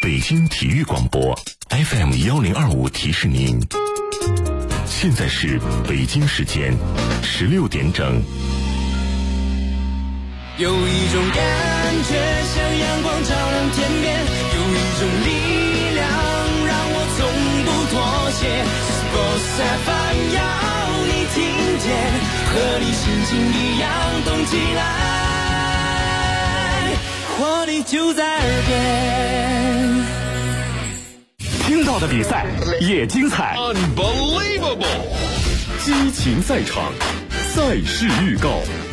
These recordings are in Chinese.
北京体育广播 FM1025提示您，现在是北京时间16点整。 有一种感觉像阳光照亮天边，有一种力量让我从不妥协。Sports FM 要你听见，和你心情一样动起来，活力就在耳边。 听到的比赛也精彩 ，Unbelievable！ 激情赛场，赛事预告。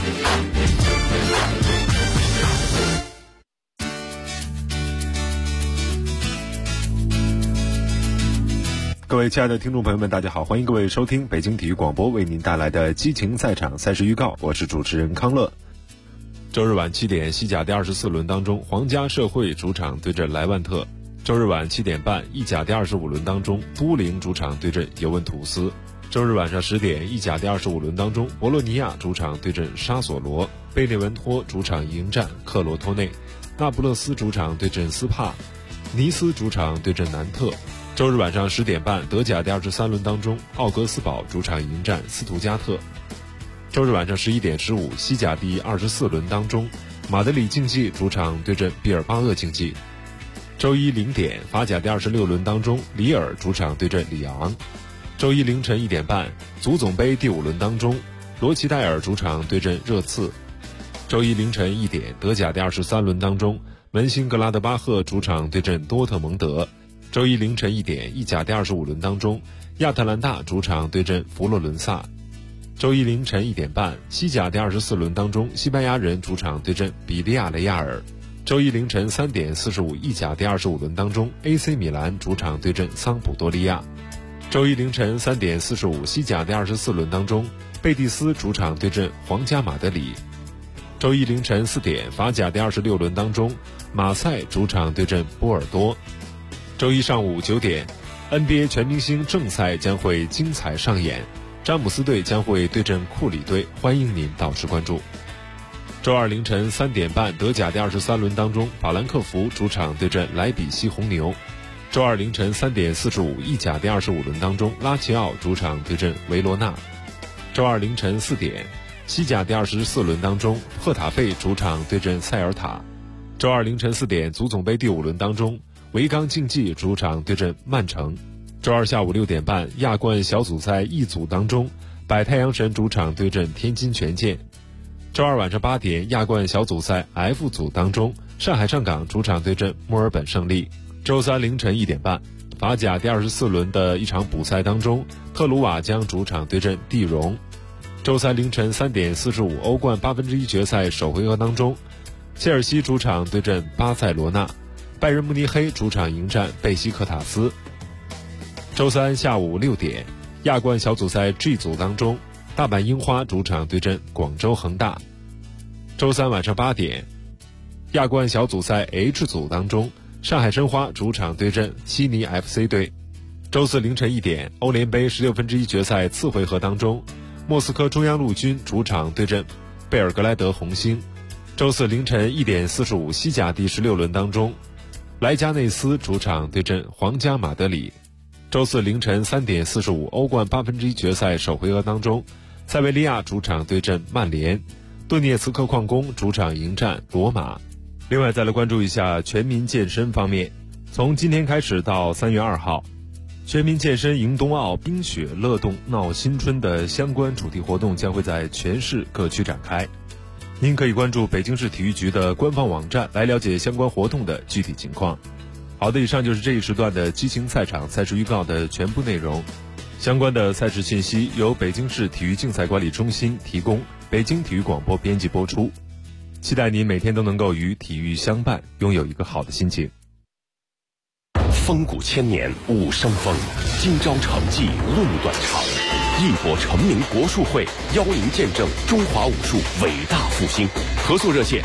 各位亲爱的听众朋友们，大家好，欢迎各位收听北京体育广播为您带来的激情赛场赛事预告，我是主持人康乐。周日晚7点，西甲第24轮当中，皇家社会主场对阵莱万特；周日晚7点半，意甲第25轮当中，都灵主场对阵尤文图斯；周日晚上10点，意甲第25轮当中，博洛尼亚主场对阵沙索罗，贝内文托主场迎战克罗托内，那不勒斯主场对阵斯帕，尼斯主场对阵南特。周日晚上10点半，德甲第23轮当中，奥格斯堡主场迎战斯图加特。周日晚上11点15，西甲第24轮当中，马德里竞技主场对阵毕尔巴鄂竞技。周一0点，法甲第26轮当中，里尔主场对阵里昂。周一凌晨1点半，足总杯第5轮当中，罗齐代尔主场对阵热刺。周一凌晨1点，德甲第23轮当中，门兴格拉德巴赫主场对阵多特蒙德。周一凌晨1点，意甲第25轮当中，亚特兰大主场对阵佛罗伦萨。周一凌晨1点半，西甲第24轮当中，西班牙人主场对阵比利亚雷亚尔。周一凌晨3点45，意甲第25轮当中， AC 米兰主场对阵桑普多利亚。周一凌晨3点45，西甲第24轮当中，贝蒂斯主场对阵皇家马德里。周一凌晨4点，法甲第26轮当中，马赛主场对阵波尔多。周一上午9点 NBA 全明星正赛将会精彩上演，詹姆斯队将会对阵库里队，欢迎您到时关注。周二凌晨3点半，德甲第23轮当中，法兰克福主场对阵莱比锡红牛。周二凌晨3点45，意甲第25轮当中，拉齐奥主场对阵维罗纳。周二凌晨4点，西甲第24轮当中，赫塔费主场对阵塞尔塔。周二凌晨4点，足总杯第5轮当中，维冈竞技主场对阵曼城。周二下午6点半，亚冠小组赛 E 组当中，百太阳神主场对阵天津权健。周二晚上8点，亚冠小组赛 F 组当中，上海上港主场对阵墨尔本胜利。周三凌晨1点半，法甲第24轮的一场补赛当中，特鲁瓦将主场对阵蒂荣。周三凌晨3点45，欧冠1/8决赛首回合当中，切尔西主场对阵巴塞罗那，拜仁慕尼黑主场迎战贝西克塔斯。周三下午6点，亚冠小组赛 G 组当中，大阪樱花主场对阵广州恒大。周三晚上8点，亚冠小组赛 H 组当中，上海申花主场对阵悉尼 FC 队。周四凌晨1点，欧联杯16分之1决赛次回合当中，莫斯科中央陆军主场对阵贝尔格莱德红星。周四凌晨1点45，西甲第16轮当中，莱加内斯主场对阵皇家马德里。周四凌晨3点45，欧冠1/8决赛首回合当中，塞维利亚主场对阵曼联，顿涅茨克矿工主场迎战罗马。另外再来关注一下全民健身方面，从今天开始到3月2号，全民健身迎冬奥冰雪乐动闹新春的相关主题活动将会在全市各区展开。您可以关注北京市体育局的官方网站来了解相关活动的具体情况。好的，以上就是这一时段的激情赛场赛事预告的全部内容。相关的赛事信息由北京市体育竞赛管理中心提供，北京体育广播编辑播出。期待您每天都能够与体育相伴，拥有一个好的心情。 风骨千年武生风，今朝成绩论短长。一博成名国术会邀您见证中华武术伟大复兴。合作热线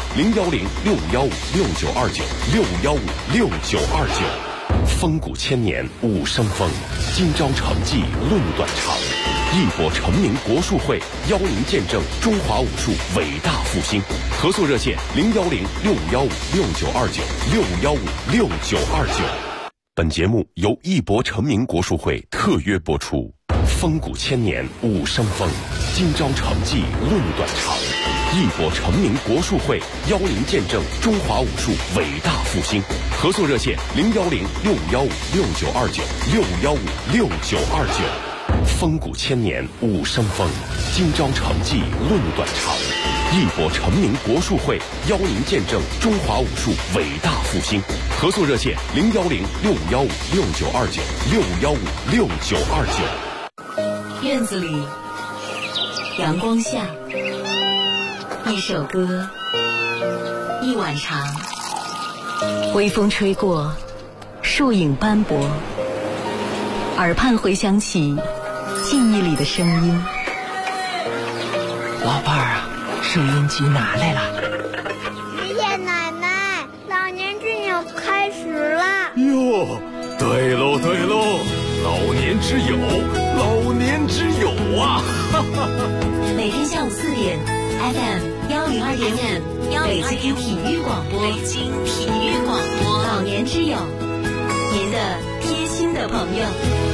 ：010-6559-6929，015-6929。风骨千年武生风，今朝成绩论短长。 义博成名国术会邀您见证中华武术伟大复兴。合作热线：010-6515-6929，615-6929。本节目由义博成名国术会特约播出。风骨千年武生风，今朝成绩论短长。义博成名国术会邀您见证中华武术伟大复兴。合作热线：010-6515-6929，615-6929。风骨千年武生风，今朝成绩论短长。义博成名国术会邀您见证中华武术伟大复兴。合作热线：010-6515-6929，615-6929。 院子里，阳光下，一首歌，一碗茶，微风吹过，树影斑驳，耳畔回响起记忆里的声音。 老伴儿啊，收音机拿来了。 爷爷奶奶，老年之友开始了。 哟，对喽对喽，老年之友，老年之友啊！ 每天下午4点 FM 102.5北京体育广播，老年之友，您的贴心的朋友。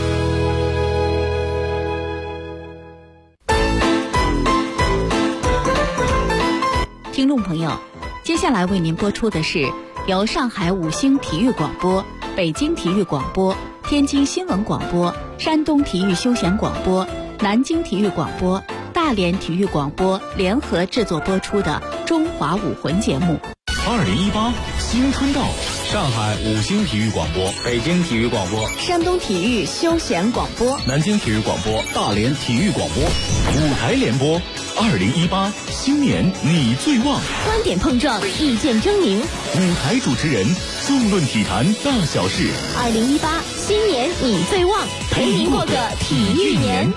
听众朋友，接下来为您播出的是由上海五星体育广播、北京体育广播、天津新闻广播、山东体育休闲广播、南京体育广播、大连体育广播联合制作播出的中华武魂节目。 2018新春到，上海五星体育广播、 北京体育广播、 山东体育休闲广播、 南京体育广播、大连体育广播舞台联播。2018新年你最旺， 观点碰撞，意见争鸣， 舞台主持人纵论体坛大小事。 2018新年你最旺，陪您过个体育年。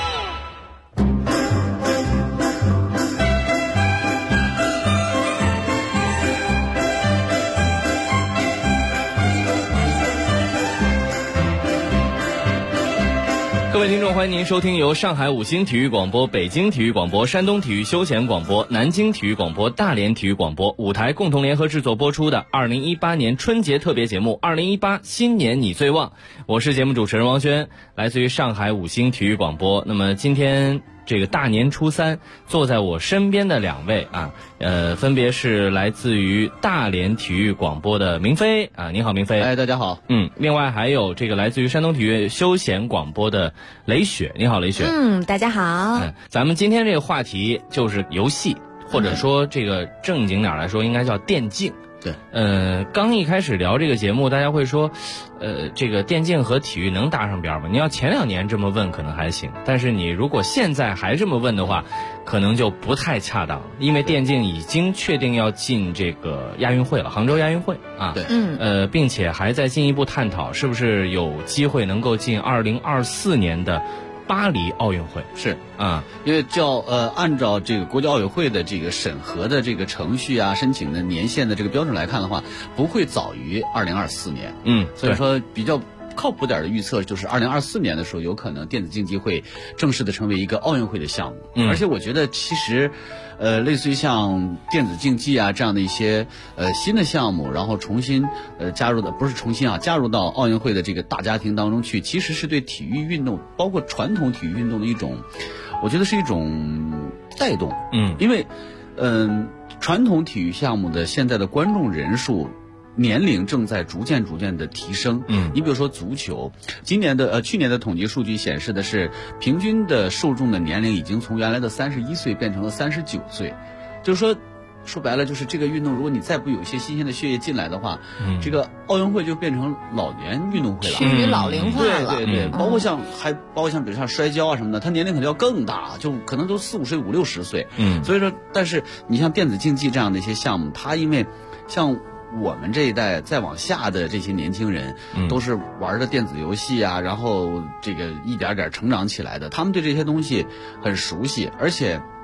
各位听众，欢迎您收听由上海五星体育广播、北京体育广播、山东体育休闲广播、南京体育广播、大连体育广播舞台共同联合制作播出的2018年春节特别节目2018新年你最旺。我是节目主持人王轩，来自于上海五星体育广播。那么今天这个大年初三，坐在我身边的2位啊，分别是来自于大连体育广播的明飞啊，你好明飞。 哎，大家好。 另外还有这个来自于山东体育休闲广播的雷雪，你好雷雪。 大家好。 咱们今天这个话题就是游戏，或者说这个正经点来说应该叫电竞。 对， 刚一开始聊这个节目，大家会说，这个电竞和体育能搭上边吗？你要前2年这么问可能还行，但是你如果现在还这么问的话，可能就不太恰当，因为电竞已经确定要进这个亚运会了，杭州亚运会啊， 对， 并且还在进一步探讨是不是有机会能够进2024年的巴黎奥运会。 是啊， 因为按照这个国际奥委会的这个审核的这个程序啊，申请的年限的这个标准来看的话，不会早于2024年。所以说比较靠谱点的预测就是2024年的时候，有可能电子竞技会正式的成为一个奥运会的项目。而且我觉得其实类似于像电子竞技啊这样的一些新的项目，然后重新加入到奥运会的这个大家庭当中去，其实是对体育运动，包括传统体育运动的一种，我觉得是一种带动。因为传统体育项目的现在的观众人数年龄正在逐渐的提升。你比如说足球，去年的统计数据显示的是，平均的受众的年龄已经从原来的31岁变成了39岁，就是说白了，就是这个运动，如果你再不有一些新鲜的血液进来的话，这个奥运会就变成老年运动会了， 趋于老龄化了。 对，包括像比如像摔跤啊什么的，它年龄可能要更大，就可能都40、50岁、50、60岁。所以说，但是你像电子竞技这样的一些项目，它因为像我们这一代再往下的这些年轻人，都是玩的电子游戏啊，然后这个一点点成长起来的，他们对这些东西很熟悉，而且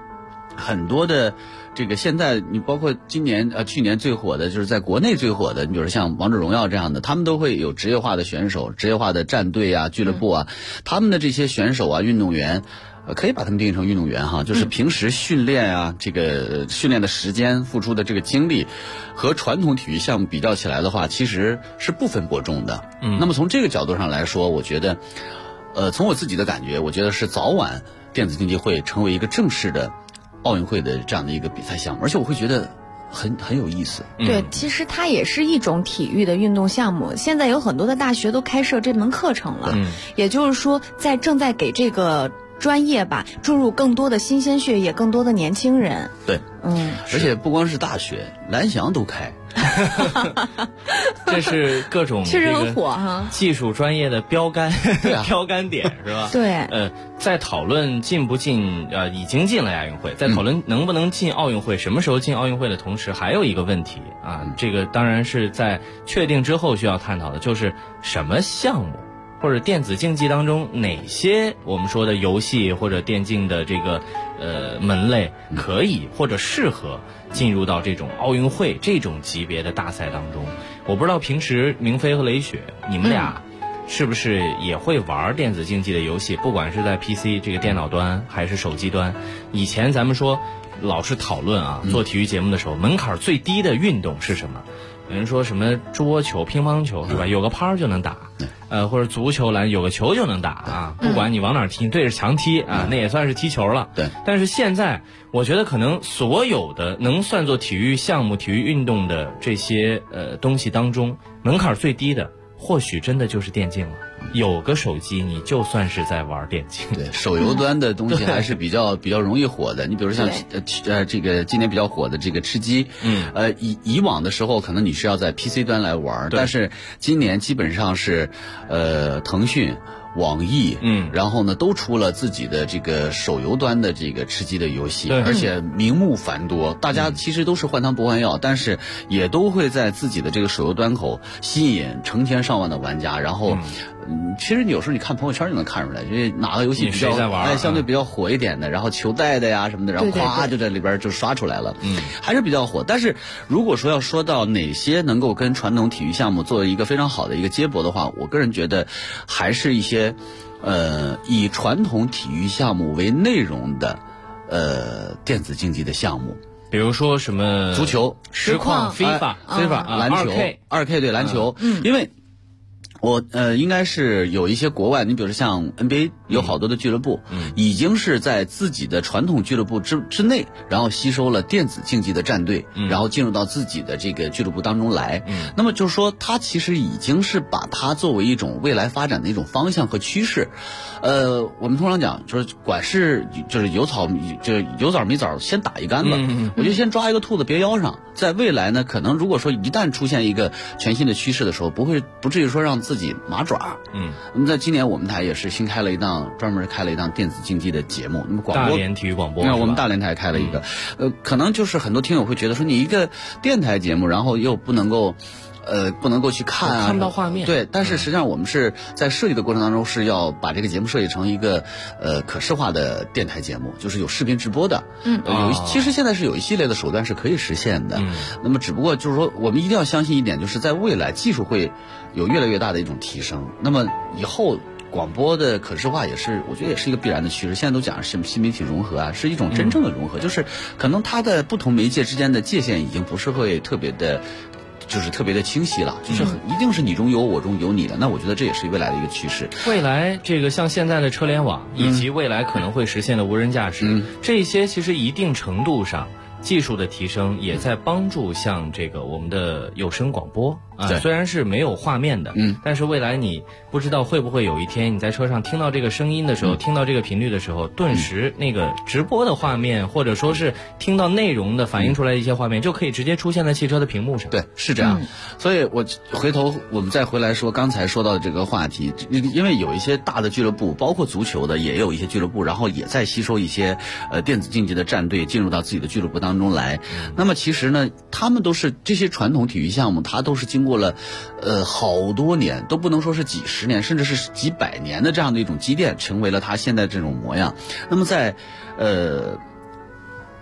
很多的这个现在你包括今年去年最火的就是在国内最火的，你比如像王者荣耀这样的，他们都会有职业化的选手、职业化的战队啊、俱乐部啊，他们的这些选手啊、运动员。可以把他们定义成运动员哈，就是平时训练啊，这个训练的时间、付出的这个精力，和传统体育项目比较起来的话，其实是不分伯仲的。那么从这个角度上来说，我觉得，从我自己的感觉，我觉得是早晚电子竞技会成为一个正式的奥运会的这样的一个比赛项目，而且我会觉得很有意思。 对，其实它也是一种体育的运动项目。现在有很多的大学都开设这门课程了，也就是说，正在给这个专业吧注入更多的新鲜血液，更多的年轻人。 对，而且不光是大学，蓝翔都开。 这是各种确实很火哈， 技术专业的标杆标杆点是吧？ 对。 在讨论进不进已经进了亚运会，在讨论能不能进奥运会，什么时候进奥运会的同时，还有一个问题啊，这个当然是在确定之后需要探讨的，就是什么项目或者电子竞技当中哪些我们说的游戏或者电竞的这个门类可以或者适合进入到这种奥运会这种级别的大赛当中。我不知道平时明飞和雷雪你们俩是不是也会玩电子竞技的游戏，不管是在 PC 这个电脑端还是手机端。以前咱们说老是讨论啊，做体育节目的时候门槛最低的运动是什么，有人说什么桌球、乒乓球是吧？有个拍就能打，或者足球、篮有个球就能打啊。不管你往哪踢，对着墙踢啊，那也算是踢球了。 对。 但是现在，我觉得可能所有的能算作体育项目、体育运动的这些东西当中，门槛最低的，或许真的就是电竞了。有个手机，你就算是在玩电竞。 对，手游端的东西还是比较容易火的。你比如像这个今年比较火的这个吃鸡，以往的时候可能你是要在 PC 端来玩，但是今年基本上是腾讯、网易，然后呢都出了自己的这个手游端的这个吃鸡的游戏，而且名目繁多，大家其实都是换汤不换药，但是也都会在自己的这个手游端口吸引成千上万的玩家，然后。其实有时候你看朋友圈就能看出来，就是哪个游戏比较相对比较火一点的，然后球带的呀什么的，然后咵就在里边就刷出来了，还是比较火。但是如果说要说到哪些能够跟传统体育项目做一个非常好的一个接驳的话，我个人觉得还是一些以传统体育项目为内容的电子竞技的项目。 比如说什么足球、 实况、FIFA、 篮球、2K 对篮球，因为。我应该是有一些国外，你比如说像 NBA 有好多的俱乐部，已经是在自己的传统俱乐部之内，然后吸收了电子竞技的战队，然后进入到自己的这个俱乐部当中来。那么就是说，它其实已经是把它作为一种未来发展的一种方向和趋势。我们通常讲就是管是就是有枣没枣先打一竿子，我就先抓一个兔子别腰上。在未来呢，可能如果说一旦出现一个全新的趋势的时候，不至于说让自己麻爪。那么在今年我们台也是新专门开了一档电子竞技的节目，那么广播大连体育广播， 我们大连台开了一个，可能就是很多听友会觉得说你一个电台节目，然后又不能够去看啊， 看不到画面。 对，但是实际上我们是在设计的过程当中是要把这个节目设计成一个可视化的电台节目，就是有视频直播的。其实现在是有一系列的手段是可以实现的。那么只不过就是说，我们一定要相信一点，就是在未来技术会有越来越大的一种提升。那么以后广播的可视化也是，我觉得也是一个必然的趋势。现在都讲是新媒体融合啊，是一种真正的融合，就是可能它的不同媒介之间的界限已经不是会特别的清晰了，就是一定是你中有我中有你的。那我觉得这也是未来的一个趋势。 未来这个像现在的车联网，以及未来可能会实现的无人驾驶，这些其实一定程度上技术的提升也在帮助像这个我们的有声广播啊，虽然是没有画面的，但是未来你不知道会不会有一天你在车上听到这个声音的时候，听到这个频率的时候，顿时那个直播的画面或者说是听到内容的反映出来的一些画面，就可以直接出现在汽车的屏幕上。 对，是这样。所以我回头我们再回来说刚才说到的这个话题，因为有一些大的俱乐部，包括足球的也有一些俱乐部，然后也在吸收一些电子竞技的战队进入到自己的俱乐部当中来。那么其实呢，他们都是这些传统体育项目，它都是经过了好多年，都不能说是几十年，甚至是几百年的这样的一种积淀，成为了它现在这种模样。那么在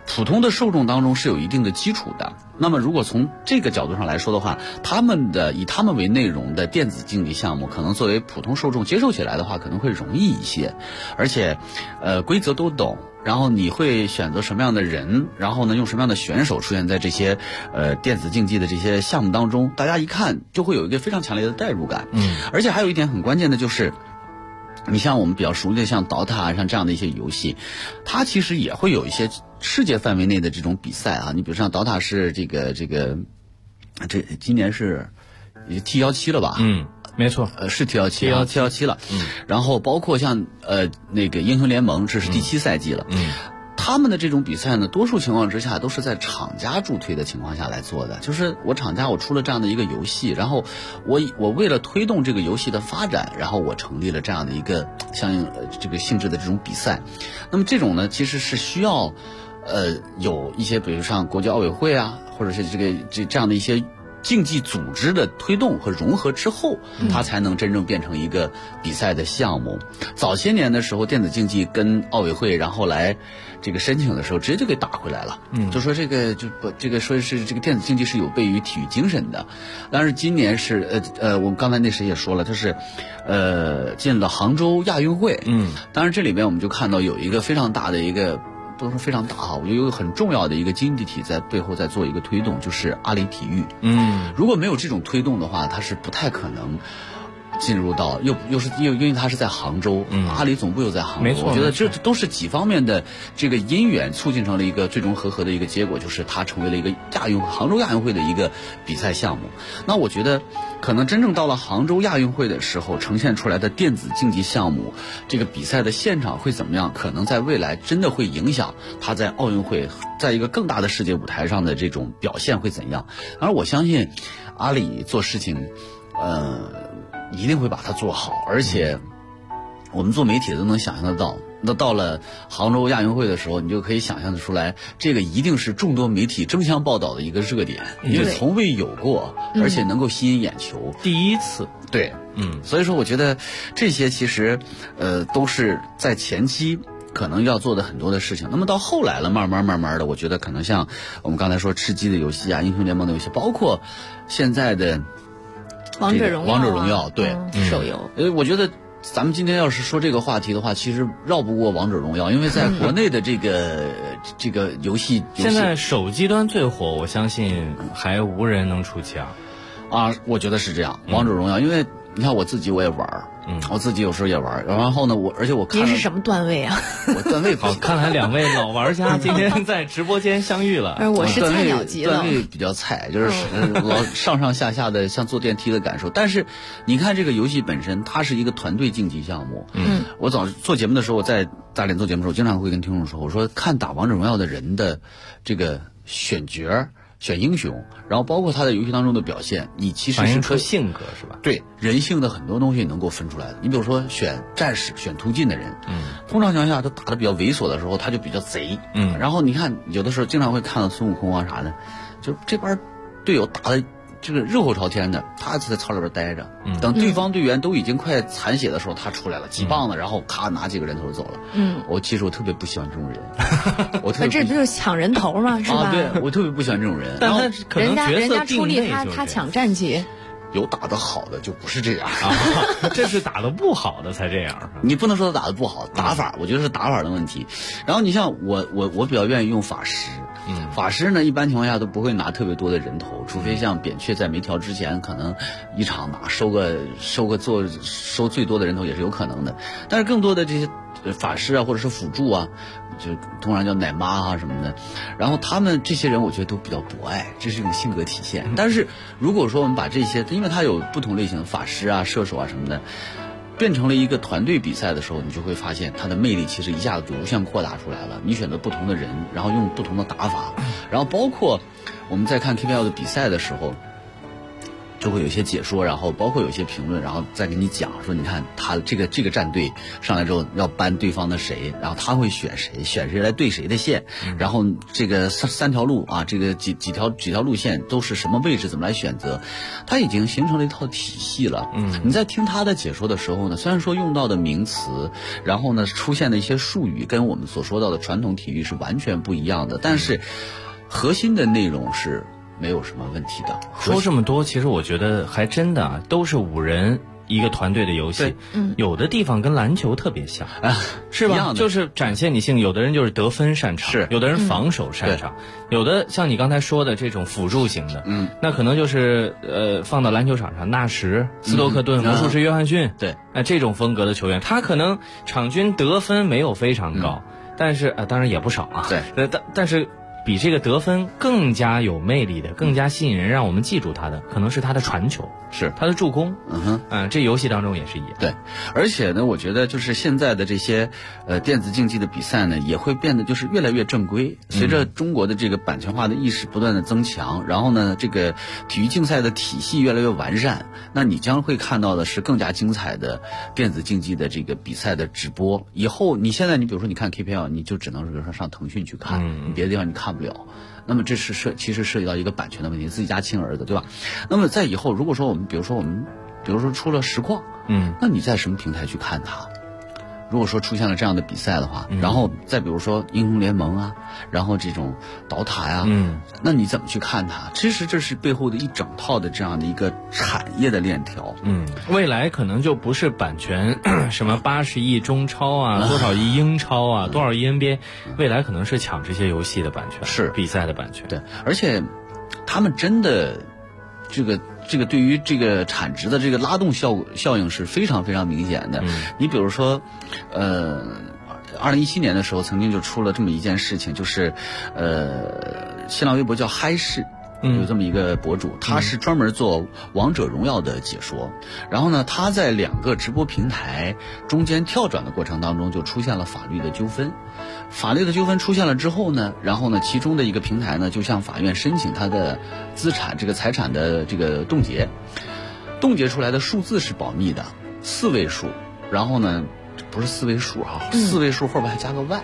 普通的受众当中是有一定的基础的。那么如果从这个角度上来说的话，以他们为内容的电子竞技项目，可能作为普通受众接受起来的话，可能会容易一些，而且规则都懂，然后你会选择什么样的人，然后呢用什么样的选手出现在这些电子竞技的这些项目当中，大家一看就会有一个非常强烈的代入感。而且还有一点很关键的就是，你像我们比较熟悉的像 DOTA 像这样的一些游戏，它其实也会有一些世界范围内的这种比赛啊。你比如像 DOTA 是这今年是T17了吧？ 没错， 是 T17 了。然后包括像那个英雄联盟，这是第7赛季了。他们的这种比赛呢，多数情况之下都是在厂家助推的情况下来做的。就是我厂家我出了这样的一个游戏，然后我为了推动这个游戏的发展，然后我成立了这样的一个相应这个性质的这种比赛。那么这种呢，其实是需要有一些，比如像国际奥委会啊，或者是这样的一些竞技组织的推动和融合之后，它才能真正变成一个比赛的项目。早些年的时候，电子竞技跟奥委会然后来这个申请的时候，直接就给打回来了。就说这个说是这个电子竞技是有悖于体育精神的。但是今年是我们刚才那谁也说了，它是进了杭州亚运会。当然这里面我们就看到有一个非常大的一个。不能说非常大哈，我觉得有一个很重要的一个经济体在背后在做一个推动，就是阿里体育。如果没有这种推动的话，它是不太可能进入到因为它是在杭州，阿里总部又在杭州， 没错， 我觉得这都是几方面的这个因缘促进成了一个最终合的一个结果，就是它成为了一个杭州亚运会的一个比赛项目。那我觉得可能真正到了杭州亚运会的时候，呈现出来的电子竞技项目这个比赛的现场会怎么样，可能在未来真的会影响它在奥运会在一个更大的世界舞台上的这种表现会怎样。而我相信阿里做事情一定会把它做好，而且我们做媒体的都能想象得到。那到了杭州亚运会的时候，你就可以想象得出来，这个一定是众多媒体争相报道的一个热点，因为从未有过，而且能够吸引眼球， 第一次。 对，所以说我觉得这些其实都是在前期可能要做的很多的事情。那么到后来了，慢慢的，我觉得可能像我们刚才说吃鸡的游戏啊，英雄联盟的游戏，包括现在的王者荣耀， 对， 手游。 我觉得咱们今天要是说这个话题的话，其实绕不过王者荣耀，因为在国内的这个游戏现在手机端最火，我相信还无人能出其二啊。我觉得是这样，王者荣耀，因为你看我自己我也玩，我自己有时候也玩，然后呢，而且我看您是什么段位啊？ 我段位好，看来两位老玩家今天在直播间相遇了。 我是菜鸟级了， 段位比较菜，就是老上下的像坐电梯的感受。但是你看这个游戏本身，它是一个团队竞技项目。我早做节目的时候，在大连做节目的时候，经常会跟听众说，我说看打王者荣耀的人的这个选角。选英雄，然后包括他在游戏当中的表现，你其实反映出性格是吧？ 对，人性的很多东西能够分出来的。你比如说选战士、选突进的人，通常情况下他打得比较猥琐的时候，他就比较贼。然后你看有的时候经常会看到孙悟空啊啥的，就这边队友打的这个热火朝天的，他在操里边待着，等对方队员都已经快残血的时候，他出来了，几棒子，然后咔拿几个人头走了。其实我特别不喜欢这种人， 这不就是抢人头吗？是吧？ 对，我特别不喜欢这种人。 但他可能人家出力， 他抢战绩。 有打得好的就不是这样这是打得不好的才这样。 你不能说他打得不好，打法我觉得是打法的问题。然后你像我比较愿意用法师。法师呢，一般情况下都不会拿特别多的人头，除非像扁鹊在没调之前，可能一场拿收最多的人头也是有可能的。但是更多的这些法师啊，或者是辅助啊，就通常叫奶妈啊什么的，然后他们这些人我觉得都比较博爱，这是一种性格体现。但是如果说我们把这些，因为他有不同类型的法师啊、射手啊什么的，变成了一个团队比赛的时候，你就会发现它的魅力其实一下子就无限扩大出来了。你选择不同的人，然后用不同的打法，然后包括我们在看 KPL 的比赛的时候， 就会有一些解说，然后包括有一些评论，然后再给你讲说，你看他这个战队上来之后要搬对方的谁，然后他会选谁来对谁的线，然后这个三条路啊，这个几条路线都是什么位置，怎么来选择，他已经形成了一套体系了。你在听他的解说的时候呢，虽然说用到的名词，然后呢出现的一些术语跟我们所说到的传统体育是完全不一样的，但是核心的内容是没有什么问题的。 说这么多，其实我觉得还真的啊，都是5人一个团队的游戏，有的地方跟篮球特别像，是吧？就是展现你性，有的人就是得分擅长， 是有的人防守擅长，有的像你刚才说的这种辅助型的，那可能就是放到篮球场上，纳什、斯托克顿、魔术师约翰逊， 对， 这种风格的球员，他可能场均得分没有非常高，但是当然也不少啊， 对， 但是比这个得分更加有魅力的、更加吸引人，让我们记住他的，可能是他的传球， 是他的助攻。这游戏当中也是一样。 对，而且呢，我觉得就是现在的这些电子竞技的比赛呢，也会变得就是越来越正规。随着中国的这个版权化的意识不断的增强，然后呢，这个体育竞赛的体系越来越完善，那你将会看到的是更加精彩的电子竞技的这个比赛的直播。以后你现在你比如说你看 KPL， 你就只能是上腾讯去看，你别的地方你看不了。那么这是其实涉及到一个版权的问题，自己家亲儿子，对吧？那么在以后，如果说我们比如说出了实况，那你在什么平台去看它？如果说出现了这样的比赛的话，然后再比如说英雄联盟啊，然后这种倒塔呀，那你怎么去看它？其实这是背后的一整套的这样的一个产业的链条。 未来可能就不是版权什么80亿中超啊，多少亿英超啊，多少亿 NBA， 未来可能是抢这些游戏的版权， 是比赛的版权。 对，而且他们真的这个对于这个产值的这个拉动效应是非常非常明显的。你比如说2017年的时候曾经就出了这么一件事情，就是新浪微博叫嗨视，有这么一个博主，他是专门做王者荣耀的解说，然后呢他在2个直播平台中间跳转的过程当中就出现了法律的纠纷。法律的纠纷出现了之后呢，然后呢其中的一个平台呢就向法院申请他的财产的这个冻结出来的数字是保密的，4位数，然后呢不是4位数4位数后边还加个万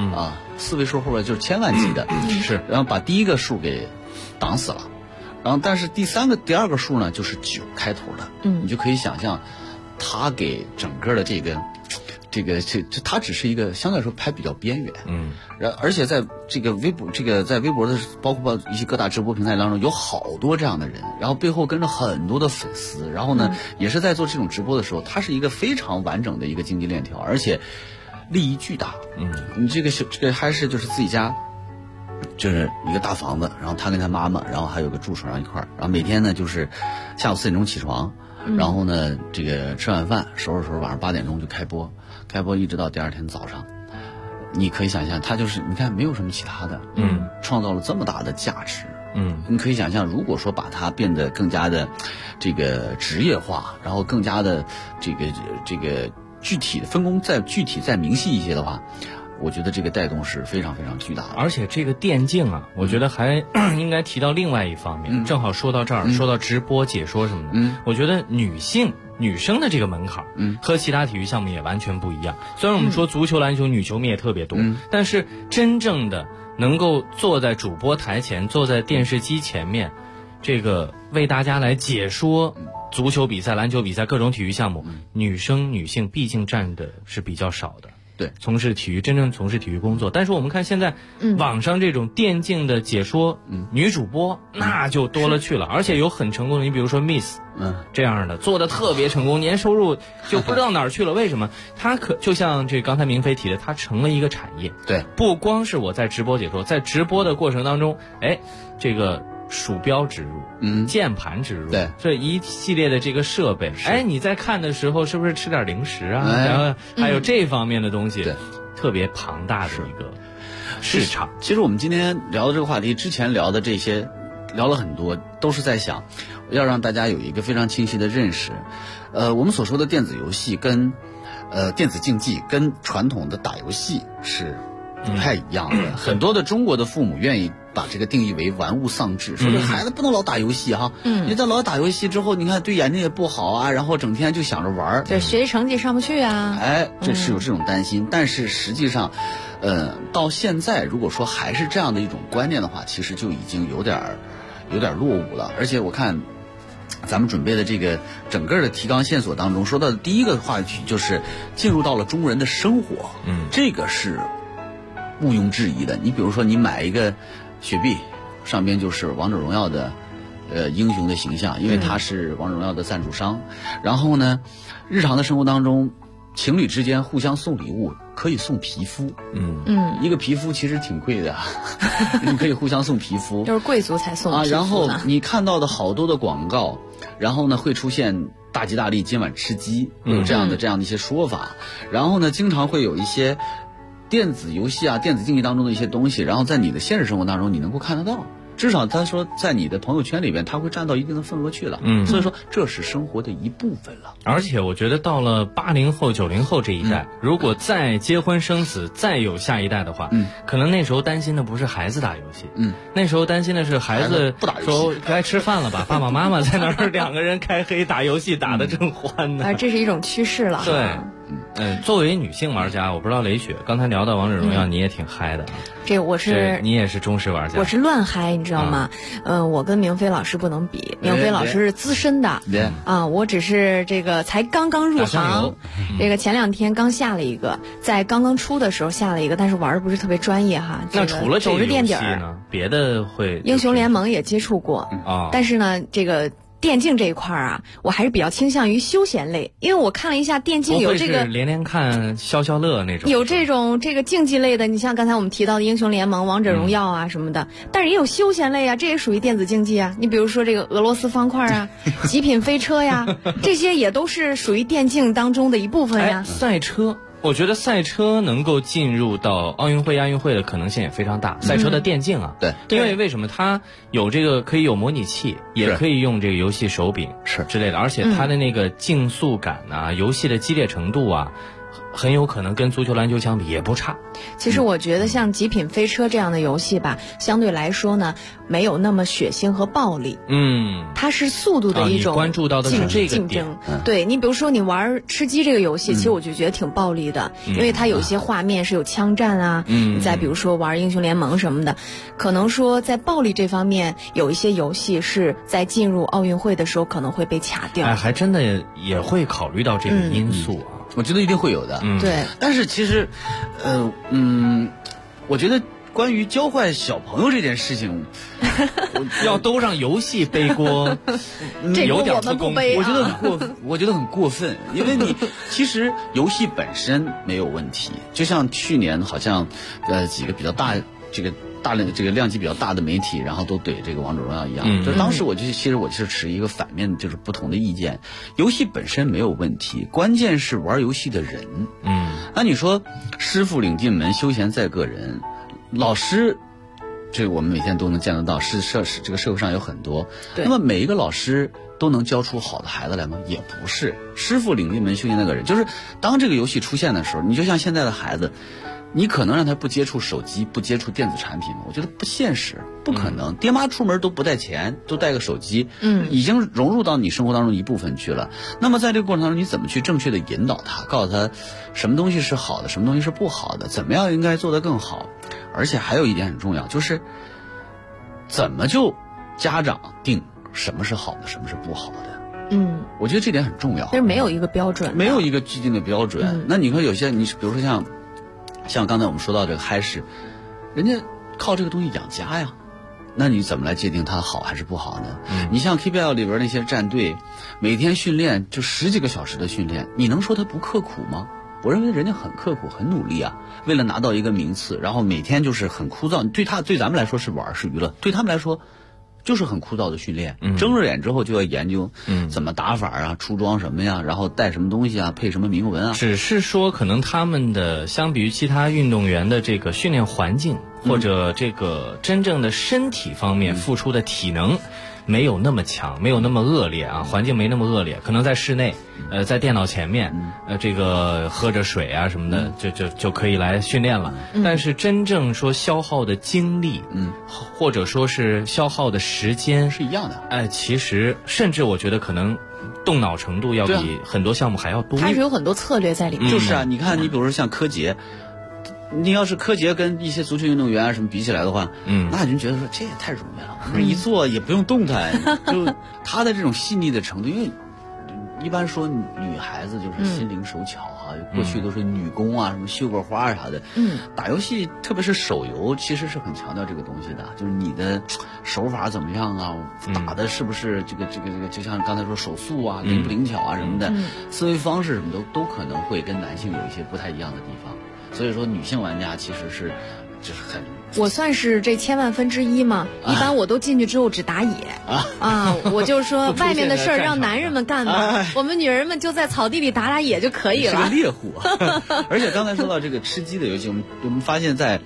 ，4位数后边就是千万级的，是，然后把第一个数给挡死了，然后但是第2个数呢就是9开头的，你就可以想象他给整个的这它只是一个相对来说还比较边缘，而且在这个微博在微博的包括一些各大直播平台当中有好多这样的人，然后背后跟着很多的粉丝，然后呢也是在做这种直播的时候，它是一个非常完整的一个经济链条，而且利益巨大。你这个还是就是自己家就是一个大房子，然后他跟他妈妈，然后还有个助手一块儿，然后每天呢就是下午4点钟起床，然后呢这个吃晚饭收拾晚上8点钟就开播一直到第2天早上。你可以想象他就是你看没有什么其他的，创造了这么大的价值。你可以想象如果说把它变得更加的这个职业化，然后更加的这个具体的分工再明细一些的话，我觉得这个带动是非常非常巨大的。 而且这个电竞啊，我觉得还应该提到另外一方面，正好说到这儿，说到直播解说什么的，我觉得女生的这个门槛，和其他体育项目也完全不一样。虽然我们说足球、篮球女球迷也特别多，但是真正的能够坐在主播台前，坐在电视机前面，这个为大家来解说足球比赛、篮球比赛各种体育项目，女性毕竟占的是比较少的。 对， 真正从事体育工作。但是我们看现在网上这种电竞的解说，女主播那就多了去了，而且有很成功的，你比如说 Miss 这样的做的特别成功，年收入就不知道哪儿去了。为什么？他就像这刚才明飞提的，他成了一个产业。 对， 不光是我在直播解说，在直播的过程当中，这个鼠标植入，键盘植入， 对， 这一系列的这个设备，你在看的时候是不是吃点零食啊？然后还有这方面的东西，特别庞大的一个市场。 其实我们今天聊的这个话题，之前聊的这些聊了很多，都是在想要让大家有一个非常清晰的认识。我们所说的电子游戏跟电子竞技跟传统的打游戏是不太一样的。很多的中国的父母愿意把这个定义为玩物丧志，说这孩子不能老打游戏哈。你在老打游戏之后，你看对眼睛也不好啊，然后整天就想着玩， 对学习成绩上不去啊。 这是有这种担心，但是实际上，到现在如果说还是这样的一种观念的话，其实就已经有点落伍了。而且我看咱们准备的这个整个的提纲线索当中说到的第一个话题就是进入到了中国人的生活，这个是毋庸置疑的。你比如说你买一个雪碧，上边就是王者荣耀的英雄的形象，因为他是王者荣耀的赞助商。然后呢，日常的生活当中，情侣之间互相送礼物，可以送皮肤。一个皮肤其实挺贵的，你可以互相送皮肤， 就是贵族才送皮肤呢。 然后你看到的好多的广告，然后呢会出现大吉大利，今晚吃鸡，有这样的一些说法。然后呢，经常会有一些电子游戏啊、电子竞技当中的一些东西，然后在你的现实生活当中你能够看得到。至少他说在你的朋友圈里边，他会占到一定的份额去了。所以说这是生活的一部分了。 而且我觉得到了80后、90后这一代，如果再结婚生子，再有下一代的话，可能那时候担心的不是孩子打游戏，那时候担心的是孩子不打游戏， 说该吃饭了吧，爸爸妈妈在那儿两个人开黑打游戏，打得正欢呢。 这是一种趋势了。 对。作为女性玩家，我不知道雷雪刚才聊到王者荣耀，你也挺嗨的啊。你也是忠实玩家。 我是乱嗨，你知道吗？我跟明飞老师不能比，明飞老师是资深的我只是这个才刚刚入行，这个前2天刚下了一个，在刚刚出的时候下了一个，但是玩的不是特别专业哈。 那除了这个游戏呢， 别的会？ 英雄联盟也接触过但是呢，这个电竞这一块啊，我还是比较倾向于休闲类，因为我看了一下电竞有这个连连看消消乐那种， 有这个竞技类的，你像刚才我们提到的英雄联盟、王者荣耀啊什么的，但是也有休闲类啊，这也属于电子竞技啊。你比如说这个俄罗斯方块啊、极品飞车呀，这些也都是属于电竞当中的一部分呀。 赛车。我觉得赛车能够进入到奥运会、亚运会的可能性也非常大。赛车的电竞啊， 对， 因为为什么它有这个可以有模拟器，也可以用这个游戏手柄是之类的，而且它的那个竞速感啊、游戏的激烈程度啊，很有可能跟足球、篮球相比也不差。 其实我觉得像极品飞车这样的游戏吧，相对来说呢，没有那么血腥和暴力。它是速度的一种你关注到的是这个竞争。对，你比如说你玩吃鸡这个游戏，其实我就觉得挺暴力的，因为它有一些画面是有枪战啊。你再比如说玩英雄联盟什么的，可能说在暴力这方面有一些游戏是在进入奥运会的时候可能会被卡掉。 还真的也会考虑到这个因素啊。 我觉得一定会有的。 对。 但是其实我觉得关于教坏小朋友这件事情， 要都让游戏背锅，有点不公平。 我觉得很过分，因为你其实游戏本身没有问题，就像去年好像几个比较大这个量级比较大的媒体，然后都怼这个王者荣耀一样。就当时其实我是持一个反面，就是不同的意见。游戏本身没有问题，关键是玩游戏的人。那你说师傅领进门，休闲在个人。老师，这个我们每天都能见得到，这个社会上有很多。那么每一个老师都能教出好的孩子来吗？也不是。师傅领进门，休闲那个人，就是当这个游戏出现的时候，你就像现在的孩子，你可能让他不接触手机，不接触电子产品吗？我觉得不现实，不可能。爹妈出门都不带钱，都带个手机，已经融入到你生活当中一部分去了。那么在这个过程当中，你怎么去正确的引导他，告诉他什么东西是好的，什么东西是不好的，怎么样应该做得更好。而且还有一点很重要，就是怎么就家长定什么是好的，什么是不好的。我觉得这点很重要。 但是没有一个标准， 没有一个既定的标准。那你说有些，你比如说像刚才我们说到这个嗨市，人家靠这个东西养家呀，那你怎么来界定它好还是不好呢？你像 KPL 里边那些战队，每天训练就10几个小时的训练，你能说他不刻苦吗？我认为人家很刻苦，很努力啊，为了拿到一个名次，然后每天就是很枯燥。对咱们来说是玩是娱乐，对他们来说就是很枯燥的训练。睁着眼之后就要研究怎么打法啊，出装什么呀，然后带什么东西啊，配什么铭文啊。 只是说可能他们的相比于其他运动员的这个训练环境，或者这个真正的身体方面付出的体能， 没有那么强，没有那么恶劣啊，环境没那么恶劣，可能在室内，在电脑前面，这个喝着水啊什么的，就可以来训练了。但是真正说消耗的精力，或者说是消耗的时间是一样的。 其实甚至我觉得可能动脑程度要比很多项目还要多。 它是有很多策略在里面。 就是啊，你看，你比如说像柯洁。你要是柯洁跟一些足球运动员啊什么比起来的话，那你就觉得说这也太容易了，不是一做也不用动弹，就他的这种细腻的程度，因为一般说女孩子就是心灵手巧啊，过去都是女工啊，什么绣个花啥的，打游戏特别是手游，其实是很强调这个东西的，就是你的手法怎么样啊，打的是不是这个，就像刚才说手速啊，灵不灵巧啊什么的，思维方式什么都可能会跟男性有一些不太一样的地方。所以说，女性玩家其实是，就是很， 我算是这千万分之一嘛。一般我都进去之后只打野我就是说外面的事儿让男人们干吧，我们女人们就在草地里打野就可以了。 是个猎户，而且刚才说到这个吃鸡的游戏，我们发现在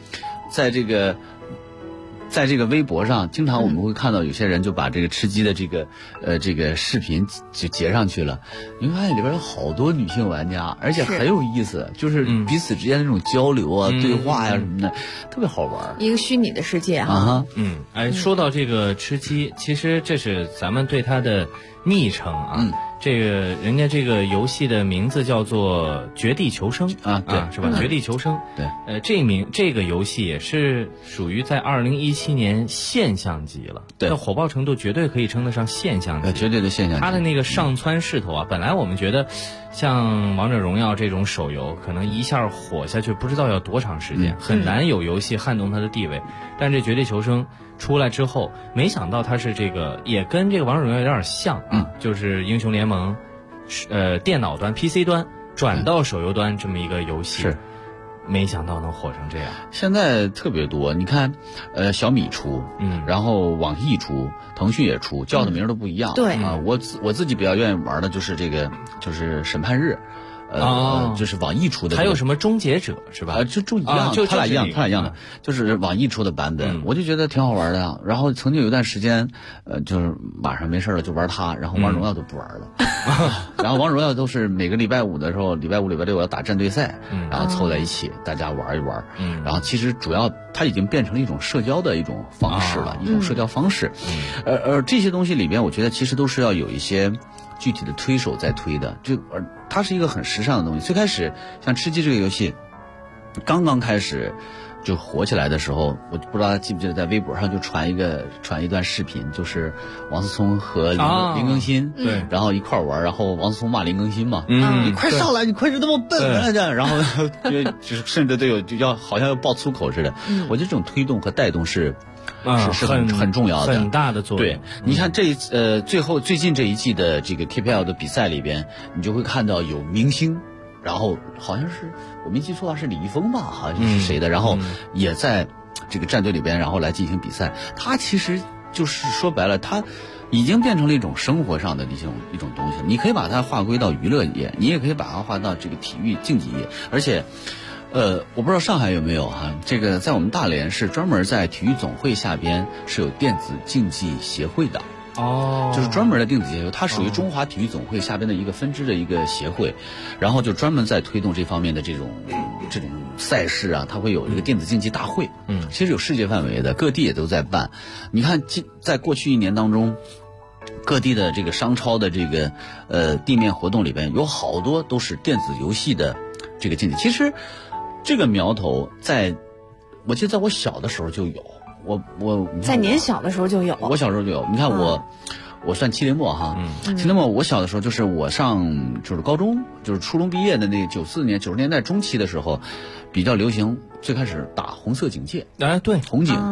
这个微博上，经常我们会看到有些人就把这个吃鸡的这个视频就截上去了。你会发现里边有好多女性玩家，而且很有意思，就是彼此之间的那种交流啊、对话呀什么的，特别好玩。 一个虚拟的世界哈。 说到这个吃鸡，其实这是咱们对它的昵称啊。这个人家这个游戏的名字叫做绝地求生对， 是吧？绝地求生， 对， 这个游戏也是属于在2017年现象级了， 对， 那火爆程度绝对可以称得上现象级， 绝对的现象级。 它的那个上蹿势头啊，本来我们觉得像王者荣耀这种手游，可能一下火下去不知道要多长时间，很难有游戏撼动它的地位。但这绝地求生出来之后，没想到它是这个也跟这个王者荣耀有点像就是英雄联盟，电脑端 PC 端转到手游端这么一个游戏， 是没想到能火成这样。 现在特别多，你看，小米出，然后网易出，腾讯也出，叫的名都不一样。 对啊，我自己比较愿意玩的就是这个，就是审判日。就是网易出的， 还有什么终结者是吧？ 就一样，他俩一样的，就是网易出的版本，我就觉得挺好玩的。然后曾经有一段时间，就是晚上没事了就玩它，然后王者荣耀都不玩了。然后王者荣耀都是每个礼拜五的时候，礼拜五、礼拜六要打战队赛，然后凑在一起大家玩一玩。然后其实主要它已经变成了一种社交的一种方式了，一种社交方式。这些东西里边，我觉得其实都是要有一些具体的推手在推的，它是一个很时尚的东西。最开始像吃鸡这个游戏刚刚开始就火起来的时候，我不知道大家记不记得在微博上就传一段视频，就是王思聪和林更新， 对， 然后一块玩，然后王思聪骂林更新嘛，你快上来，你快是那么笨来着，然后就是甚至都有就要好像要爆粗口似的。我觉得这种推动和带动是很重要的， 很大的作用。 对，你看最近这一季的这个 KPL 的比赛里边，你就会看到有明星，然后好像是我没记错的是李易峰吧，好像是谁的，然后也在这个战队里边，然后来进行比赛。他其实就是说白了，他已经变成了一种生活上的一种东西。你可以把它划归到娱乐业，你也可以把它划到这个体育竞技业，而且。我不知道上海有没有这个在我们大连是专门在体育总会下边是有电子竞技协会的。就是专门的电子协会，它属于中华体育总会下边的一个分支的一个协会，然后就专门在推动这方面的这种赛事啊，它会有一个电子竞技大会。其实有世界范围的，各地也都在办。你看，在过去1年当中，各地的这个商超的这个地面活动里边，有好多都是电子游戏的这个竞技。其实这个苗头我记得在我小的时候就有，我在您小的时候就有， 我小时候就有。你看我算70末70末，我小的时候就是我就是高中，就是初中毕业的那90年代中期的时候，比较流行，最开始打红色警戒， 对， 红警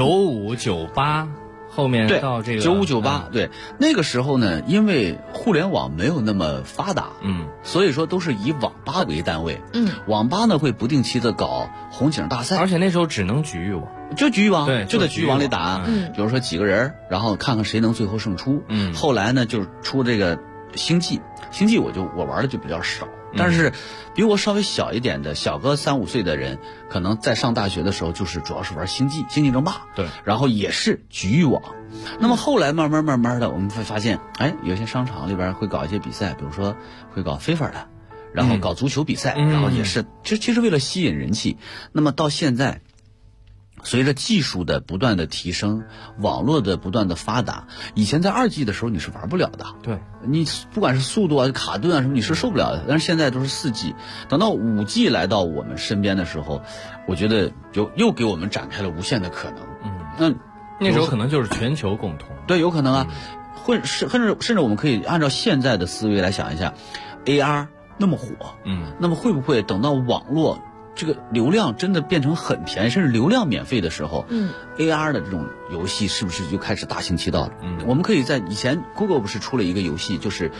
95、98。后面到这个 95、98，对，那个时候呢，因为互联网没有那么发达，所以说都是以网吧为单位，网吧呢会不定期的搞红警大赛， 而且那时候只能局域网， 就局域网， 对， 就在局域网里打，比如说几个人，然后看看谁能最后胜出。后来呢，就是出这个星际我玩的就比较少， 但是比我稍微小一点的，小个3、5岁的人，可能在上大学的时候就是主要是玩星际争霸， 对， 然后也是局域网。那么后来慢慢的，我们会发现，有些商场里边会搞一些比赛，比如说会搞FIFA的，然后搞足球比赛，然后也是其实为了吸引人气。那么到现在，随着技术的不断的提升，网络的不断的发达，以前在2G 的时候你是玩不了的， 对， 你不管是速度啊、卡顿啊什么，你是受不了的。但是现在都是4G，等到5G 来到我们身边的时候，我觉得又给我们展开了无限的可能。 那时候可能就是全球共同， 对，有可能啊，甚至我们可以按照现在的思维来想一下 ，AR 那么火，那么会不会等到网络这个流量真的变成很便宜，甚至流量免费的时候，AR 的这种游戏是不是就开始大行其道了？我们可以在以前 Google 不是出了一个游戏，就是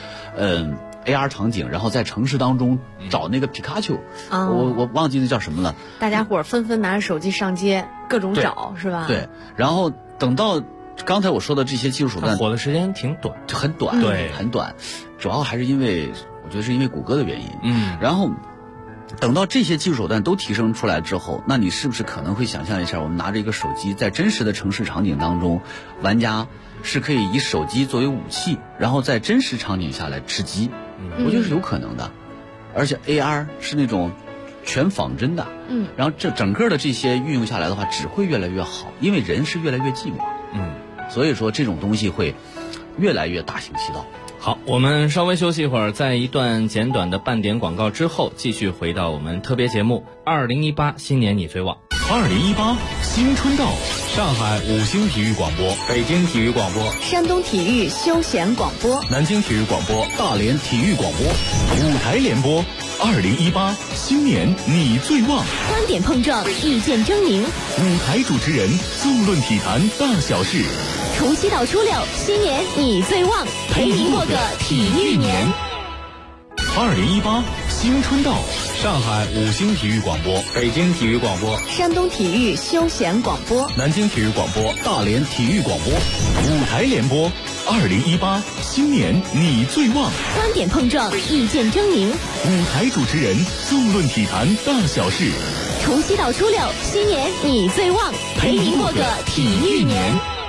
AR 场景，然后在城市当中找那个皮卡丘，我忘记那叫什么了。 大家伙纷纷拿着手机上街，各种找，是吧？ 对，然后等到刚才我说的这些技术手段， 火的时间挺短， 很短， 对， 很短，主要还是因为我觉得是因为谷歌的原因。然后等到这些技术手段都提升出来之后，那你是不是可能会想象一下，我们拿着一个手机，在真实的城市场景当中，玩家是可以以手机作为武器，然后在真实场景下来吃鸡？我觉得是有可能的。而且 AR 是那种全仿真的，然后这整个的这些运用下来的话，只会越来越好，因为人是越来越寂寞，所以说这种东西会越来越大行其道。 好，我们稍微休息一会儿，在一段简短的半点广告之后，继续回到我们特别节目2018新年你最旺。 2018新春到，上海5星体育广播、北京体育广播、 山东体育休闲广播、 南京体育广播、大连体育广播舞台联播。2018新年你最旺， 观点碰撞，意见狰狞， 舞台主持人纵论体坛大小事。 除夕到初六，新年你最旺，陪您过个体育年。 2018新春到，上海5星体育广播、北京体育广播、 山东体育休闲广播、 南京体育广播、大连体育广播舞台联播。2018新年你最旺， 观点碰撞，意见狰狞， 舞台主持人纵论体坛大小事。 除夕到初六，新年你最旺，陪您过个体育年。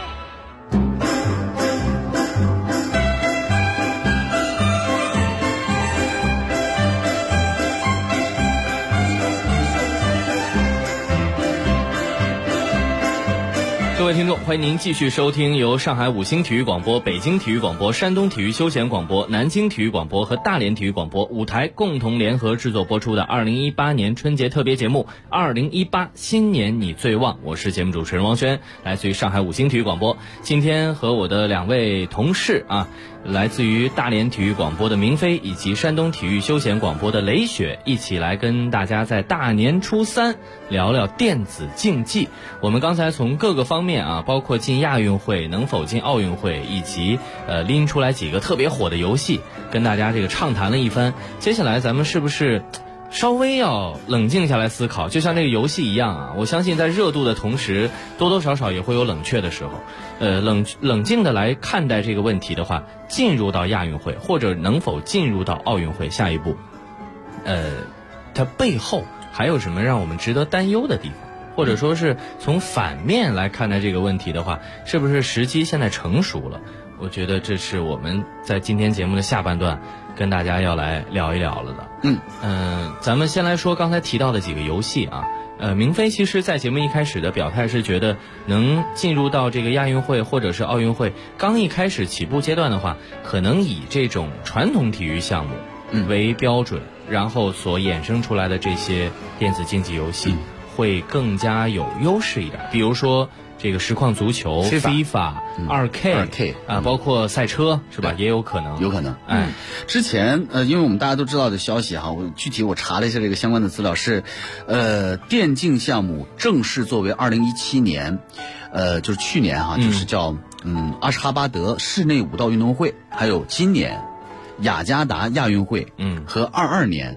各位听众，欢迎您继续收听由上海5星体育广播、北京体育广播、山东体育休闲广播、南京体育广播和大连体育广播舞台共同联合制作播出的2018年春节特别节目2018新年你最旺。我是节目主持人王轩，来自于上海5星体育广播。今天和我的2位同事来自于大连体育广播的明飞以及山东体育休闲广播的雷雪，一起来跟大家在大年初3聊聊电子竞技。我们刚才从各个方面包括进亚运会、能否进奥运会，以及拎出来几个特别火的游戏，跟大家这个畅谈了一番。接下来咱们是不是稍微要冷静下来思考，就像这个游戏一样我相信在热度的同时，多多少少也会有冷却的时候。冷静的来看待这个问题的话，进入到亚运会或者能否进入到奥运会下一步，它背后还有什么让我们值得担忧的地方？或者说是从反面来看待这个问题的话，是不是时机现在成熟了？我觉得这是我们在今天节目的下半段跟大家要来聊一聊了的。咱们先来说刚才提到的几个游戏明飞其实在节目一开始的表态是觉得能进入到这个亚运会或者是奥运会，刚一开始起步阶段的话，可能以这种传统体育项目为标准，然后所衍生出来的这些电子竞技游戏会更加有优势一点。比如说这个实况足球、FIFA、2K 包括赛车是吧？也有可能， 有可能。之前因为我们大家都知道的消息我具体我查了一下这个相关的资料是，电竞项目正式作为2017年，就是去年就是叫阿什哈巴德室内武道运动会，还有今年雅加达亚运会，和22年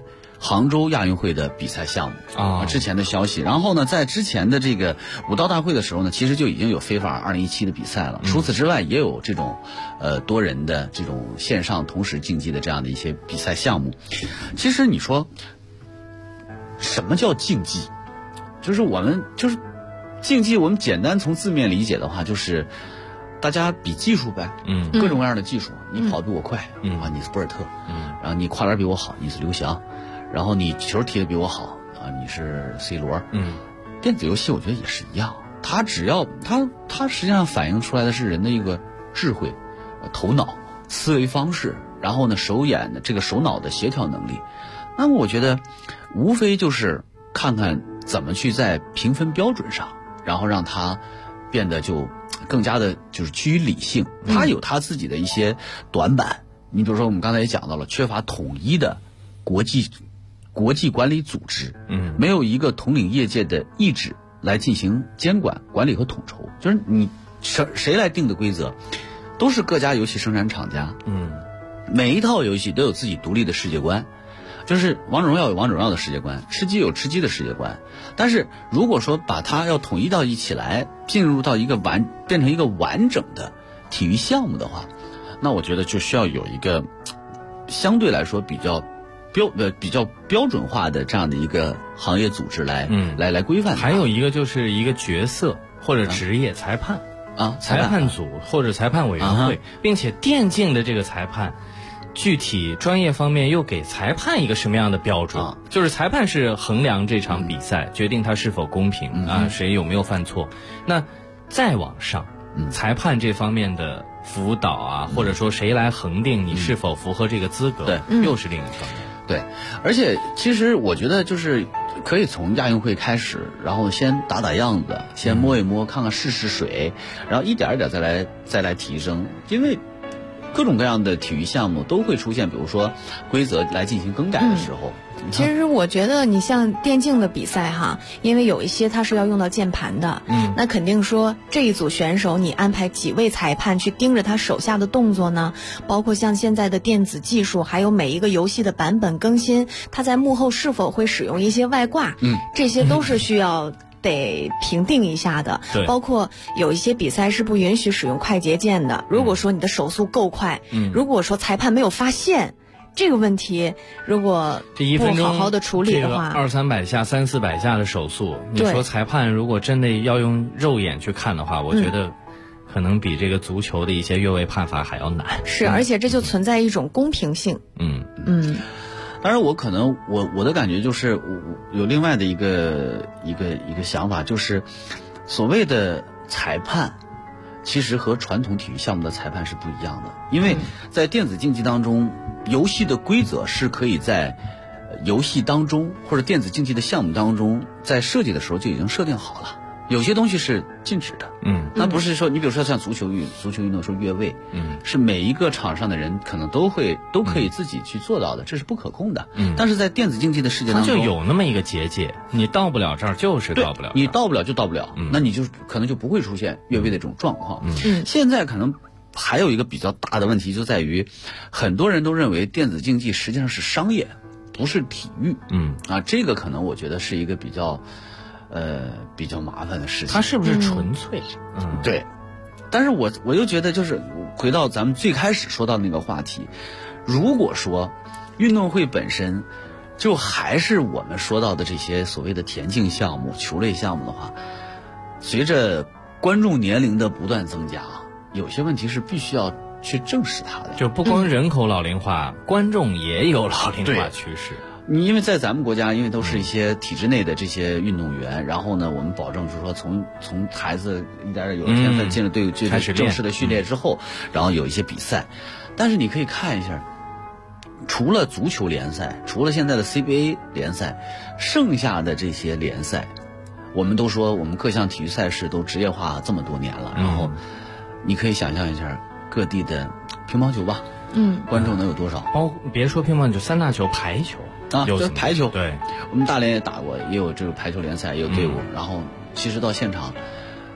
杭州亚运会的比赛项目之前的消息。然后呢，在之前的这个武道大会的时候呢，其实就已经有非法2017的比赛了。除此之外，也有这种多人的这种线上同时竞技的这样的一些比赛项目。其实你说什么叫竞技？就是竞技，我们简单从字面理解的话，就是大家比技术呗，各种各样的技术，你跑比我快，你是博尔特，然后你跨栏比我好，你是刘翔，然后你球踢得比我好，你是 C 罗，电子游戏我觉得也是一样，它只要它实际上反映出来的是人的一个智慧、头脑、思维方式，然后呢手眼的这个手脑的协调能力。那么我觉得无非就是看看怎么去在评分标准上，然后让它变得就更加的就是趋于理性。它有它自己的一些短板，你比如说我们刚才也讲到了，缺乏统一的国际管理组织，没有一个统领业界的意志来进行监管、管理和统筹。就是你谁来定的规则，都是各家游戏生产厂家，每一套游戏都有自己独立的世界观。就是王者荣耀有王者荣耀的世界观，吃鸡有吃鸡的世界观，但是如果说把它要统一到一起来，进入到变成一个完整的体育项目的话，那我觉得就需要有一个相对来说比较标准化的这样的一个行业组织来规范它。 还有一个就是一个角色或者职业，裁判裁判组或者裁判委员会，并且电竞的这个裁判具体专业方面又给裁判一个什么样的标准？就是裁判是衡量这场比赛，决定它是否公平谁有没有犯错。那再往上，裁判这方面的辅导或者说谁来恒定你是否符合这个资格，又是另一方面。 对，而且其实我觉得就是可以从亚运会开始，然后先打打样子，先摸一摸，看看试试水，然后一点一点再来提升，因为各种各样的体育项目都会出现，比如说规则来进行更改的时候。 其实我觉得你像电竞的比赛因为有一些它是要用到键盘的，那肯定说这一组选手你安排几位裁判去盯着他手下的动作呢？包括像现在的电子技术，还有每一个游戏的版本更新，它在幕后是否会使用一些外挂，这些都是需要得评定一下的。包括有一些比赛是不允许使用快捷键的，如果说你的手速够快，如果说裁判没有发现这个问题，如果不好好的处理的话 ，200-300下、300-400下的手速，你说裁判如果真的要用肉眼去看的话，我觉得可能比这个足球的一些越位判罚还要难。 是，而且这就存在一种公平性。 当然我的感觉就是我有另外的一个想法，就是所谓的裁判其实和传统体育项目的裁判是不一样的。因为在电子竞技当中，游戏的规则是可以在游戏当中或者电子竞技的项目当中在设计的时候就已经设定好了，有些东西是禁止的。那不是说你比如说像足球运动说越位，是每一个场上的人可能都可以自己去做到的，这是不可控的。但是在电子竞技的世界当中， 它就有那么一个结界，你到不了这儿就是到不了， 你到不了就到不了，那你就可能就不会出现越位的这种状况。现在可能还有一个比较大的问题就在于，很多人都认为电子竞技实际上是商业，不是体育。这个可能我觉得是一个比较麻烦的事情。 它是不是纯粹？ 对。但是我又觉得，就是回到咱们最开始说到那个话题，如果说运动会本身就还是我们说到的这些所谓的田径项目、球类项目的话，随着观众年龄的不断增加，有些问题是必须要去正视它的。 就不光人口老龄化，观众也有老龄化趋势。 因为在咱们国家，因为都是一些体制内的这些运动员，然后呢，我们保证就是说从孩子一点点有了天分，进了队伍，开始正式的训练之后，然后有一些比赛。但是你可以看一下，除了足球联赛，除了现在的 CBA 联赛，剩下的这些联赛，我们都说我们各项体育赛事都职业化这么多年了，然后你可以想象一下各地的乒乓球吧，观众能有多少？ 别说乒乓球，三大球，排球。 就是排球， 对， 我们大连也打过，也有这个排球联赛，也有队伍。然后其实到现场，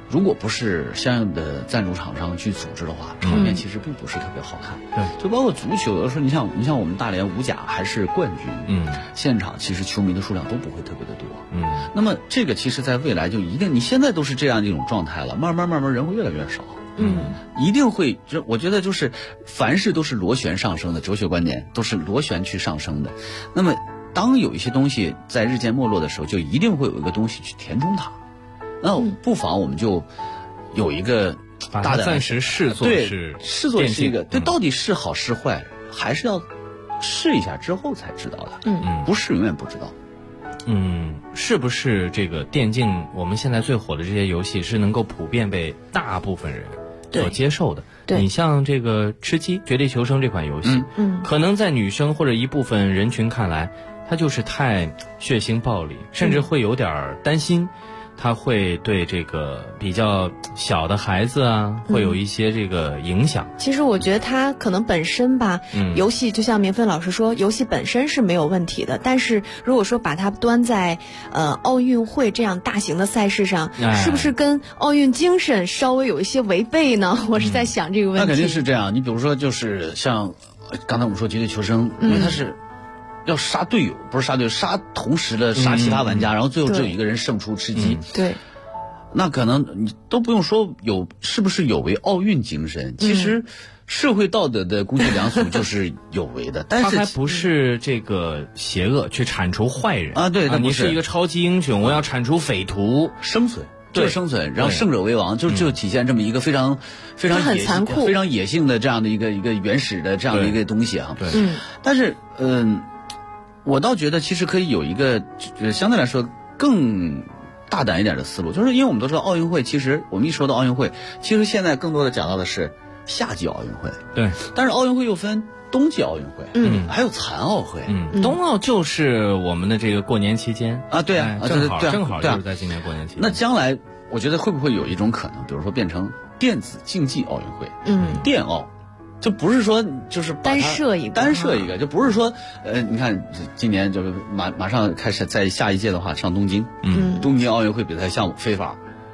如果不是相应的赞助厂商去组织的话，场面其实并不是特别好看。 对， 就包括足球，有的时候你像我们大连五甲还是冠军，现场其实球迷的数量都不会特别的多。那么这个其实在未来就一定，你现在都是这样一种状态了，慢慢人会越来越少。一定会，我觉得就是凡事都是螺旋上升的，哲学观点都是螺旋去上升的。那么当有一些东西在日渐没落的时候，就一定会有一个东西去填充它。那不妨我们就有一个大的暂时视作是一个对，到底是好是坏，还是要试一下之后才知道的。不试永远不知道。 是不是这个电竞我们现在最火的这些游戏是能够普遍被大部分人所接受的？ 对， 你像这个吃鸡绝地求生这款游戏，可能在女生或者一部分人群看来，它就是太血腥暴力，甚至会有点担心。它会对这个比较小的孩子啊，会有一些这个影响。 其实我觉得它可能本身吧，游戏就像明芬老师说，游戏本身是没有问题的。但是如果说把它端在奥运会这样大型的赛事上，是不是跟奥运精神稍微有一些违背呢？我是在想这个问题。 那肯定是这样。你比如说，就是像刚才我们说绝地求生，因为它是要杀队友，不是杀队友，杀同时的杀其他玩家，然后最后只有一个人胜出吃鸡。 对， 那可能你都不用说是不是有违奥运精神，其实社会道德的公序良俗就是有违的。但是他还不是这个邪恶去铲除坏人啊，对， 你是一个超级英雄，我要铲除匪徒， 生存。就是生存，然后胜者为王，就体现这么一个非常很残酷、 非常野性的这样的一个原始的这样的一个东西啊。 对， 但是我倒觉得其实可以有一个相对来说更大胆一点的思路，就是因为我们都知道奥运会，其实我们一说到奥运会，其实现在更多的讲到的是夏季奥运会。 对， 但是奥运会又分冬季奥运会，还有残奥会。 冬奥就是我们的这个过年期间啊，对啊， 正好就是在今年过年期间。 那将来我觉得会不会有一种可能，比如说变成电子竞技奥运会，电奥。就不是说就是单设一个，就不是说你看今年就是马上开始在下一届的话上东京，东京奥运会比赛项目非法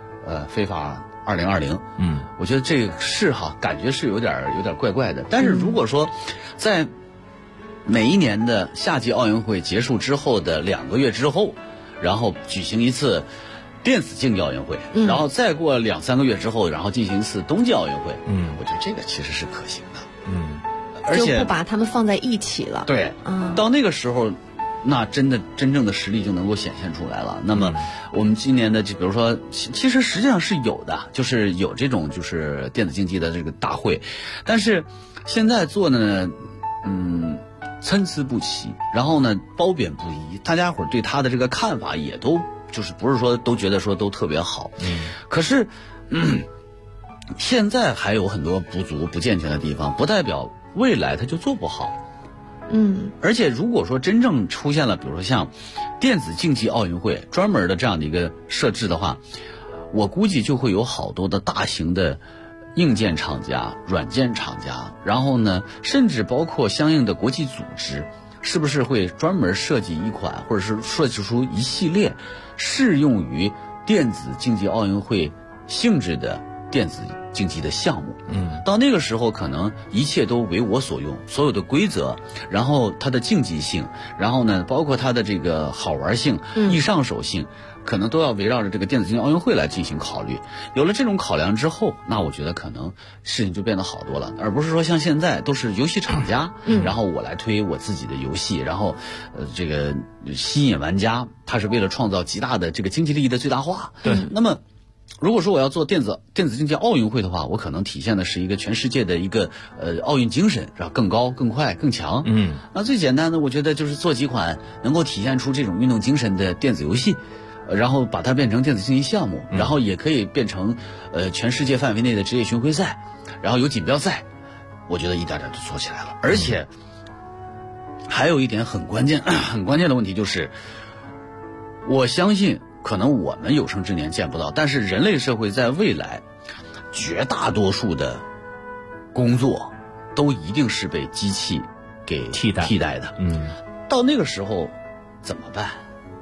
2020，我觉得这个是感觉是有点怪怪的。但是如果说在每一年的夏季奥运会结束之后的2个月之后，然后举行一次电子竞技奥运会，然后再过2-3个月之后，然后进行一次冬季奥运会，我觉得这个其实是可行的，而且就不把他们放在一起了。 对，到那个时候，那真正的实力就能够显现出来了。那么我们今年的就比如说，其实实际上是有的，就是有这种就是电子竞技的这个大会，但是现在做的呢，参差不齐，然后呢褒贬不一，大家伙对他的这个看法也都。就是不是说都觉得说都特别好，可是，现在还有很多不足不健全的地方，不代表未来它就做不好，而且如果说真正出现了，比如说像电子竞技奥运会专门的这样的一个设置的话，我估计就会有好多的大型的硬件厂家、软件厂家，然后呢，甚至包括相应的国际组织。是不是会专门设计一款，或者是设计出一系列适用于电子竞技奥运会性质的电子竞技的项目？到那个时候，可能一切都为我所用，所有的规则，然后它的竞技性，然后呢，包括它的这个好玩性、易上手性，可能都要围绕着这个电子竞技奥运会来进行考虑。有了这种考量之后，那我觉得可能事情就变得好多了，而不是说像现在都是游戏厂家，然后我来推我自己的游戏，然后这个吸引玩家，它是为了创造极大的这个经济利益的最大化。 对， 那么如果说我要做电子竞技奥运会的话，我可能体现的是一个全世界的一个奥运精神，然后更高、更快、更强。那最简单的，我觉得就是做几款能够体现出这种运动精神的电子游戏。然后把它变成电子竞技项目，然后也可以变成全世界范围内的职业巡回赛，然后有锦标赛，我觉得一点点就做起来了。而且还有一点很关键的问题就是，我相信可能我们有生之年见不到，但是人类社会在未来绝大多数的工作都一定是被机器给替代的。到那个时候怎么办？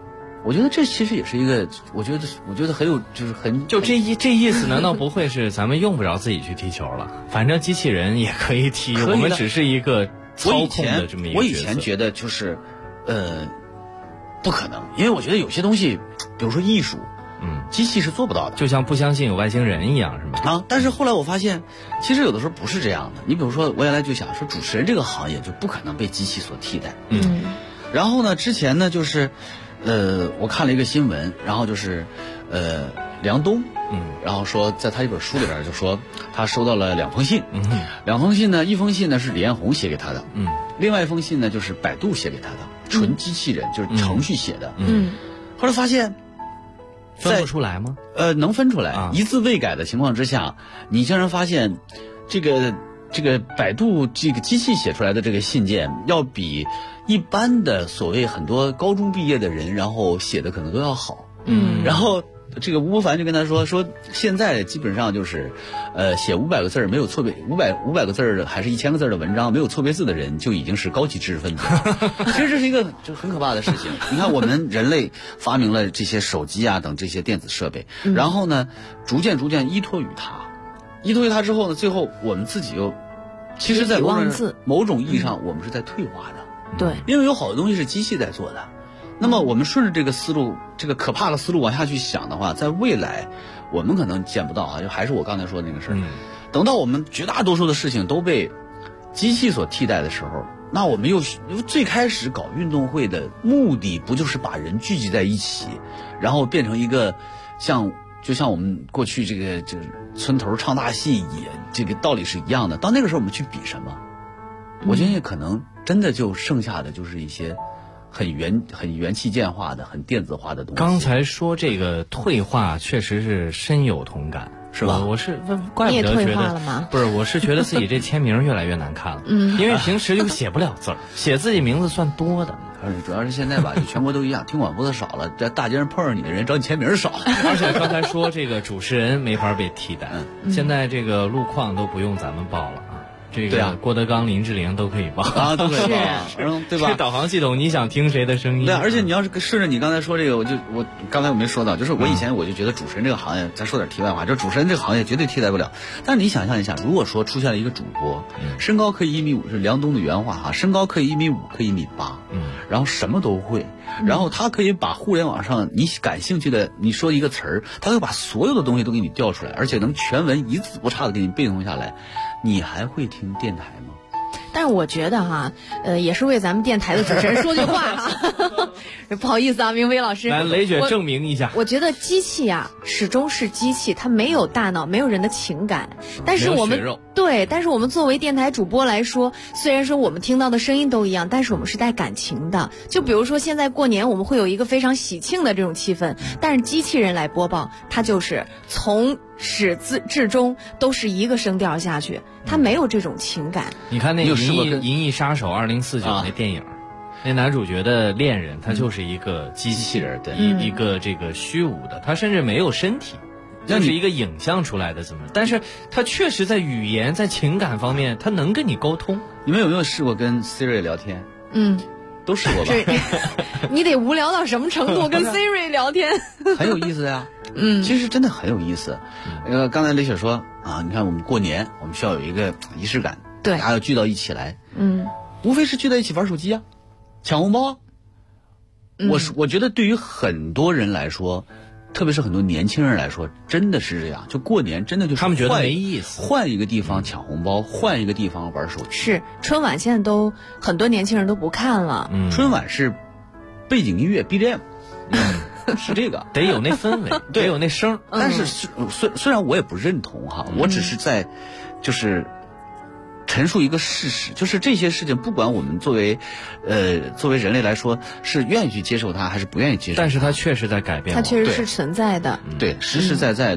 我觉得这其实也是一个，我觉得很有，就是很就这意思，难道不会是咱们用不着自己去踢球了？反正机器人也可以踢，我们只是一个操控的这么一个角色。 我以前觉得就是，不可能，因为我觉得有些东西，比如说艺术，机器是做不到的， 就像不相信有外星人一样，是吗？ 啊，但是后来我发现，其实有的时候不是这样的。你比如说，我原来就想说，主持人这个行业就不可能被机器所替代。然后呢，之前呢，就是。我看了一个新闻，然后就是，梁冬，然后说在他一本书里边就说他收到了2封信，2封信呢，一封信呢是李彦宏写给他的，另外一封信呢就是百度写给他的，纯机器人，就是程序写的，后来发现分不出来吗？ 能分出来，一字未改的情况之下，你竟然发现这个百度这个机器写出来的这个信件要比一般的所谓很多高中毕业的人然后写的可能都要好。然后这个吴伯凡就跟他说现在基本上就是写500个字没有错别500个字的还是1000个字的文章没有错别字的人就已经是高级知识分子了。其实这是一个就很可怕的事情。你看我们人类发明了这些手机啊等这些电子设备，然后呢逐渐依托于它之后呢，最后我们自己又其实在某种意义上我们是在退化的。 对， 因为有好多东西是机器在做的。那么我们顺着这个思路，这个可怕的思路往下去想的话，在未来我们可能见不到啊，就还是我刚才说的那个事儿。等到我们绝大多数的事情都被机器所替代的时候，那我们又最开始搞运动会的目的不就是把人聚集在一起，然后变成一个就像我们过去这个村头唱大戏也这个道理是一样的。到那个时候我们去比什么？我觉得可能真的就剩下的就是一些很元器件化的、很电子化的东西。 刚才说这个退化，确实是深有同感，是吧？我是怪不得觉得不是，我是觉得自己这签名越来越难看了。因为平时就写不了字儿，写自己名字算多的。 主要是现在吧，就全国都一样，听广播的少了，在大街上碰上你的人找你签名少。 而且刚才说这个主持人没法被替代，现在这个路况都不用咱们报了啊。这个郭德纲、林志玲都可以报啊，都可以报，对吧？ 这导航系统，你想听谁的声音？ 对，而且你要是顺着你刚才说这个，我刚才我没说到，就是我以前我就觉得主持人这个行业，咱说点题外话，就是主持人这个行业绝对替代不了。但是你想象一下，如果说出现了一个主播，身高可以1.5米，是梁冬的原话哈，身高可以1.5米，可以1.8米，然后什么都会，然后他可以把互联网上你感兴趣的，你说一个词儿，他会把所有的东西都给你调出来，而且能全文一字不差的给你背诵下来。你还会听电台吗？ 但是我觉得哈，也是为咱们电台的主持人说句话哈。不好意思啊，明飞老师， 来雷姐证明一下。 我觉得机器啊，始终是机器，它没有大脑，没有人的情感。但是我们但是我们作为电台主播来说，虽然说我们听到的声音都一样，但是我们是带感情的。就比如说现在过年，我们会有一个非常喜庆的这种气氛，但是机器人来播报，它就是从始至终都是一个声调下去，它没有这种情感。 你看那个《银翼杀手2049》那电影，那男主角的恋人他就是一个机器人的一个这个虚无的，他甚至没有身体，就是一个影像出来的怎么？但是他确实在语言在情感方面，他能跟你沟通。 你们有没有试过跟 Siri 聊天？都试过吧？ 你得无聊到什么程度跟 Siri 聊天？ 很有意思呀。其实真的很有意思。刚才雷雪说啊，你看我们过年，我们需要有一个仪式感， 对， 大家要聚到一起来。无非是聚在一起玩手机啊，抢红包啊。我觉得对于很多人来说，特别是很多年轻人来说，真的是这样。就过年真的就是他们觉得没意思， 换一个地方抢红包，换一个地方玩手机。 是春晚现在都很多年轻人都不看了。 春晚是背景音乐 BGM。是这个得有那氛围，得有那声。 但是虽然我也不认同哈，我只是在就是陈述一个事实，就是这些事情不管我们作为人类来说是愿意去接受它还是不愿意接受它， 但是它确实在改变， 它确实是存在的。 对，实实在在的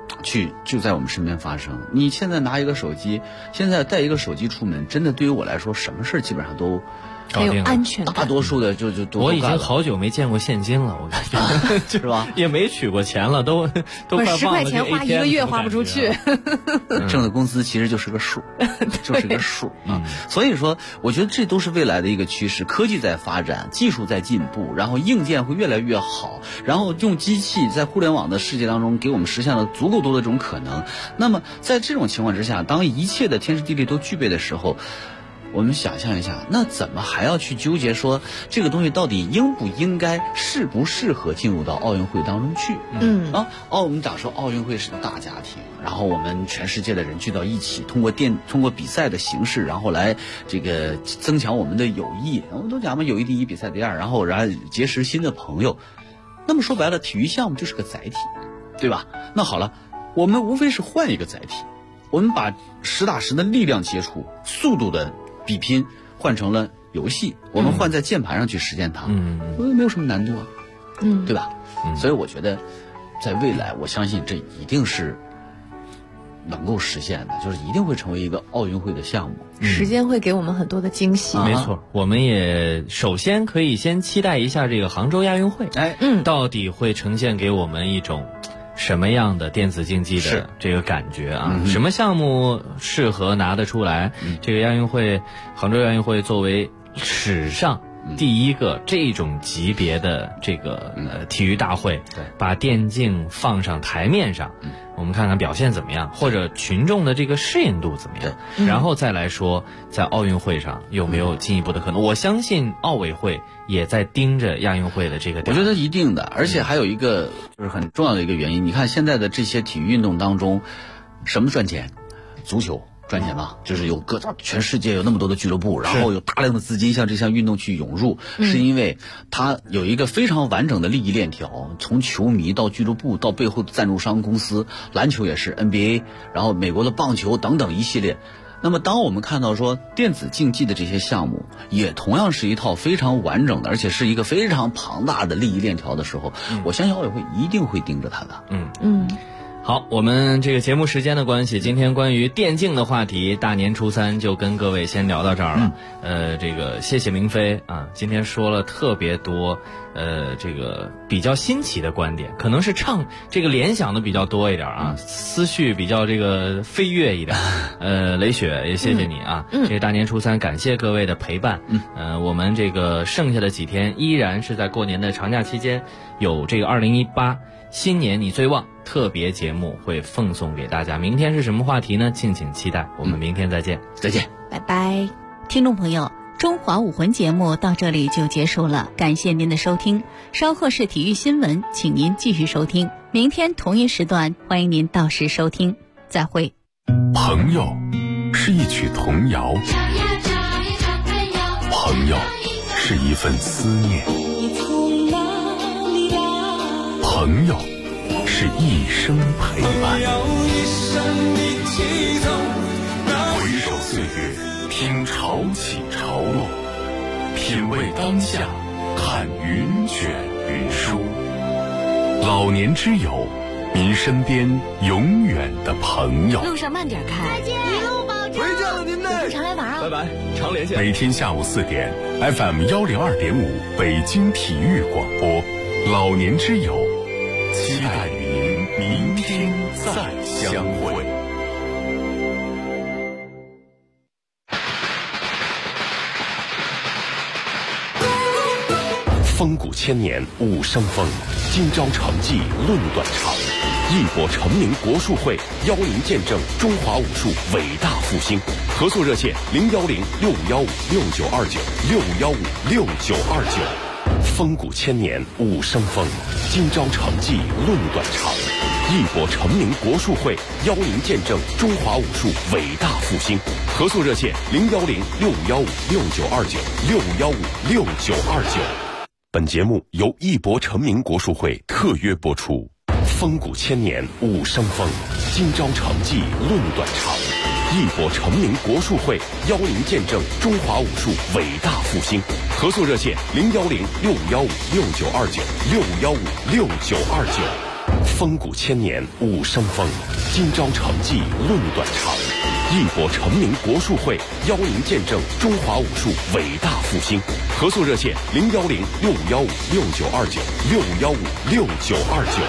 就在我们身边发生。你现在拿一个手机，现在带一个手机出门，真的对于我来说，什么事基本上都很有安全感。 大多数的就都我已经好久没见过现金了，我感觉是吧？ 也没取过钱了，都快 10块钱花1个月花不出去。 挣的工资其实就是个数，就是个数啊。所以说，我觉得这都是未来的一个趋势。科技在发展，技术在进步，然后硬件会越来越好，然后用机器在互联网的世界当中给我们实现了足够多的这种可能。那么在这种情况之下，当一切的天时地利都具备的时候，我们想象一下，那怎么还要去纠结说这个东西到底应不应该、适不适合进入到奥运会当中去？我们讲说奥运会是个大家庭，然后我们全世界的人聚到一起，通过比赛的形式，然后来这个增强我们的友谊。我们都讲嘛，友谊第一，比赛第二，然后结识新的朋友。那么说白了，体育项目就是个载体，对吧？那好了，我们无非是换一个载体，我们把实打实的力量接触、速度的比拼换成了游戏，我们换在键盘上去实践它，没有什么难度啊，对吧？所以我觉得，在未来，我相信这一定是能够实现的，就是一定会成为一个奥运会的项目。 时间会给我们很多的惊喜。 没错，我们也首先可以先期待一下这个杭州亚运会，到底会呈现给我们一种什么样的电子竞技的这个感觉啊？什么项目适合拿得出来？这个亚运会，杭州亚运会作为史上第一个这种级别的这个体育大会，把电竞放上台面上，我们看看表现怎么样，或者群众的这个适应度怎么样，然后再来说在奥运会上有没有进一步的可能。我相信奥委会也在盯着亚运会的这个点。 我觉得一定的，而且还有一个就是很重要的一个原因，你看现在的这些体育运动当中，什么赚钱？足球赚钱吧，就是有全世界有那么多的俱乐部，然后有大量的资金向这项运动去涌入，是因为它有一个非常完整的利益链条，从球迷到俱乐部到背后的赞助商公司，篮球也是 NBA， 然后美国的棒球等等一系列。那么当我们看到说电子竞技的这些项目也同样是一套非常完整的，而且是一个非常庞大的利益链条的时候，我相信奥委会一定会盯着它的。 好，我们这个节目时间的关系，今天关于电竞的话题，大年初三就跟各位先聊到这儿了。这个谢谢明飞啊，今天说了特别多，这个比较新奇的观点，可能是这个联想的比较多一点啊，思绪比较这个飞跃一点。雷雪也谢谢你啊，这个大年初三感谢各位的陪伴。我们这个剩下的几天依然是在过年的长假期间，有这个2018新年你最旺特别节目会奉送给大家。明天是什么话题呢？敬请期待。我们明天再见， 再见， 拜拜。 听众朋友，中华武魂节目到这里就结束了，感谢您的收听。稍后是体育新闻，请您继续收听。明天同一时段，欢迎您到时收听。再会。 朋友是一曲童谣，朋友是一份思念，朋友是一生陪伴。回首岁月，听潮起潮落，品味当下，看云卷云舒。老年之友，您身边永远的朋友。 路上慢点开， 再见，一路保重。 回见了您嘞， 常来玩啊！ 拜拜，常连线。 每天下午4点 ，FM 102.5，北京体育广播，老年之友，期待与您明天再相会。风骨千年武生风，今朝成绩论短长。一博成名国术会邀您见证中华武术伟大复兴。合作热线：010-6559-6929，615-6929。风骨千年武生风，今朝成绩论短长。一博成名国术会邀您见证中华武术伟大复兴。合作热线：010-6559-6929，615-6929。本节目由一博成名国术会特约播出。风骨千年武生风，今朝成绩论短长。一博成名国术会邀您见证中华武术伟大复兴。合作热线：010-6515-6929，615-6929。 风骨千年武生风，今朝成绩论短长。一博成名国术会邀您见证中华武术伟大复兴。合作热线：010-6515-6929，615-6929。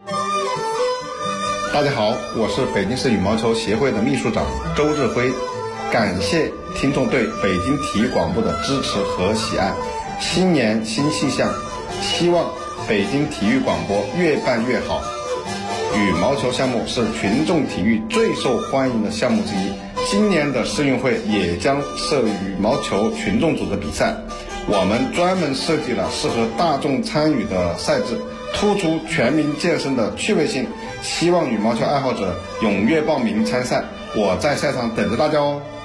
大家好，我是北京市羽毛球协会的秘书长周日辉，感谢听众对北京体育广播的支持和喜爱。新年新气象，希望北京体育广播越办越好。羽毛球项目是群众体育最受欢迎的项目之一，今年的世运会也将设羽毛球群众组的比赛，我们专门设计了适合大众参与的赛制，突出全民健身的趣味性，希望羽毛球爱好者踊跃报名参赛，我在赛场等着大家哦。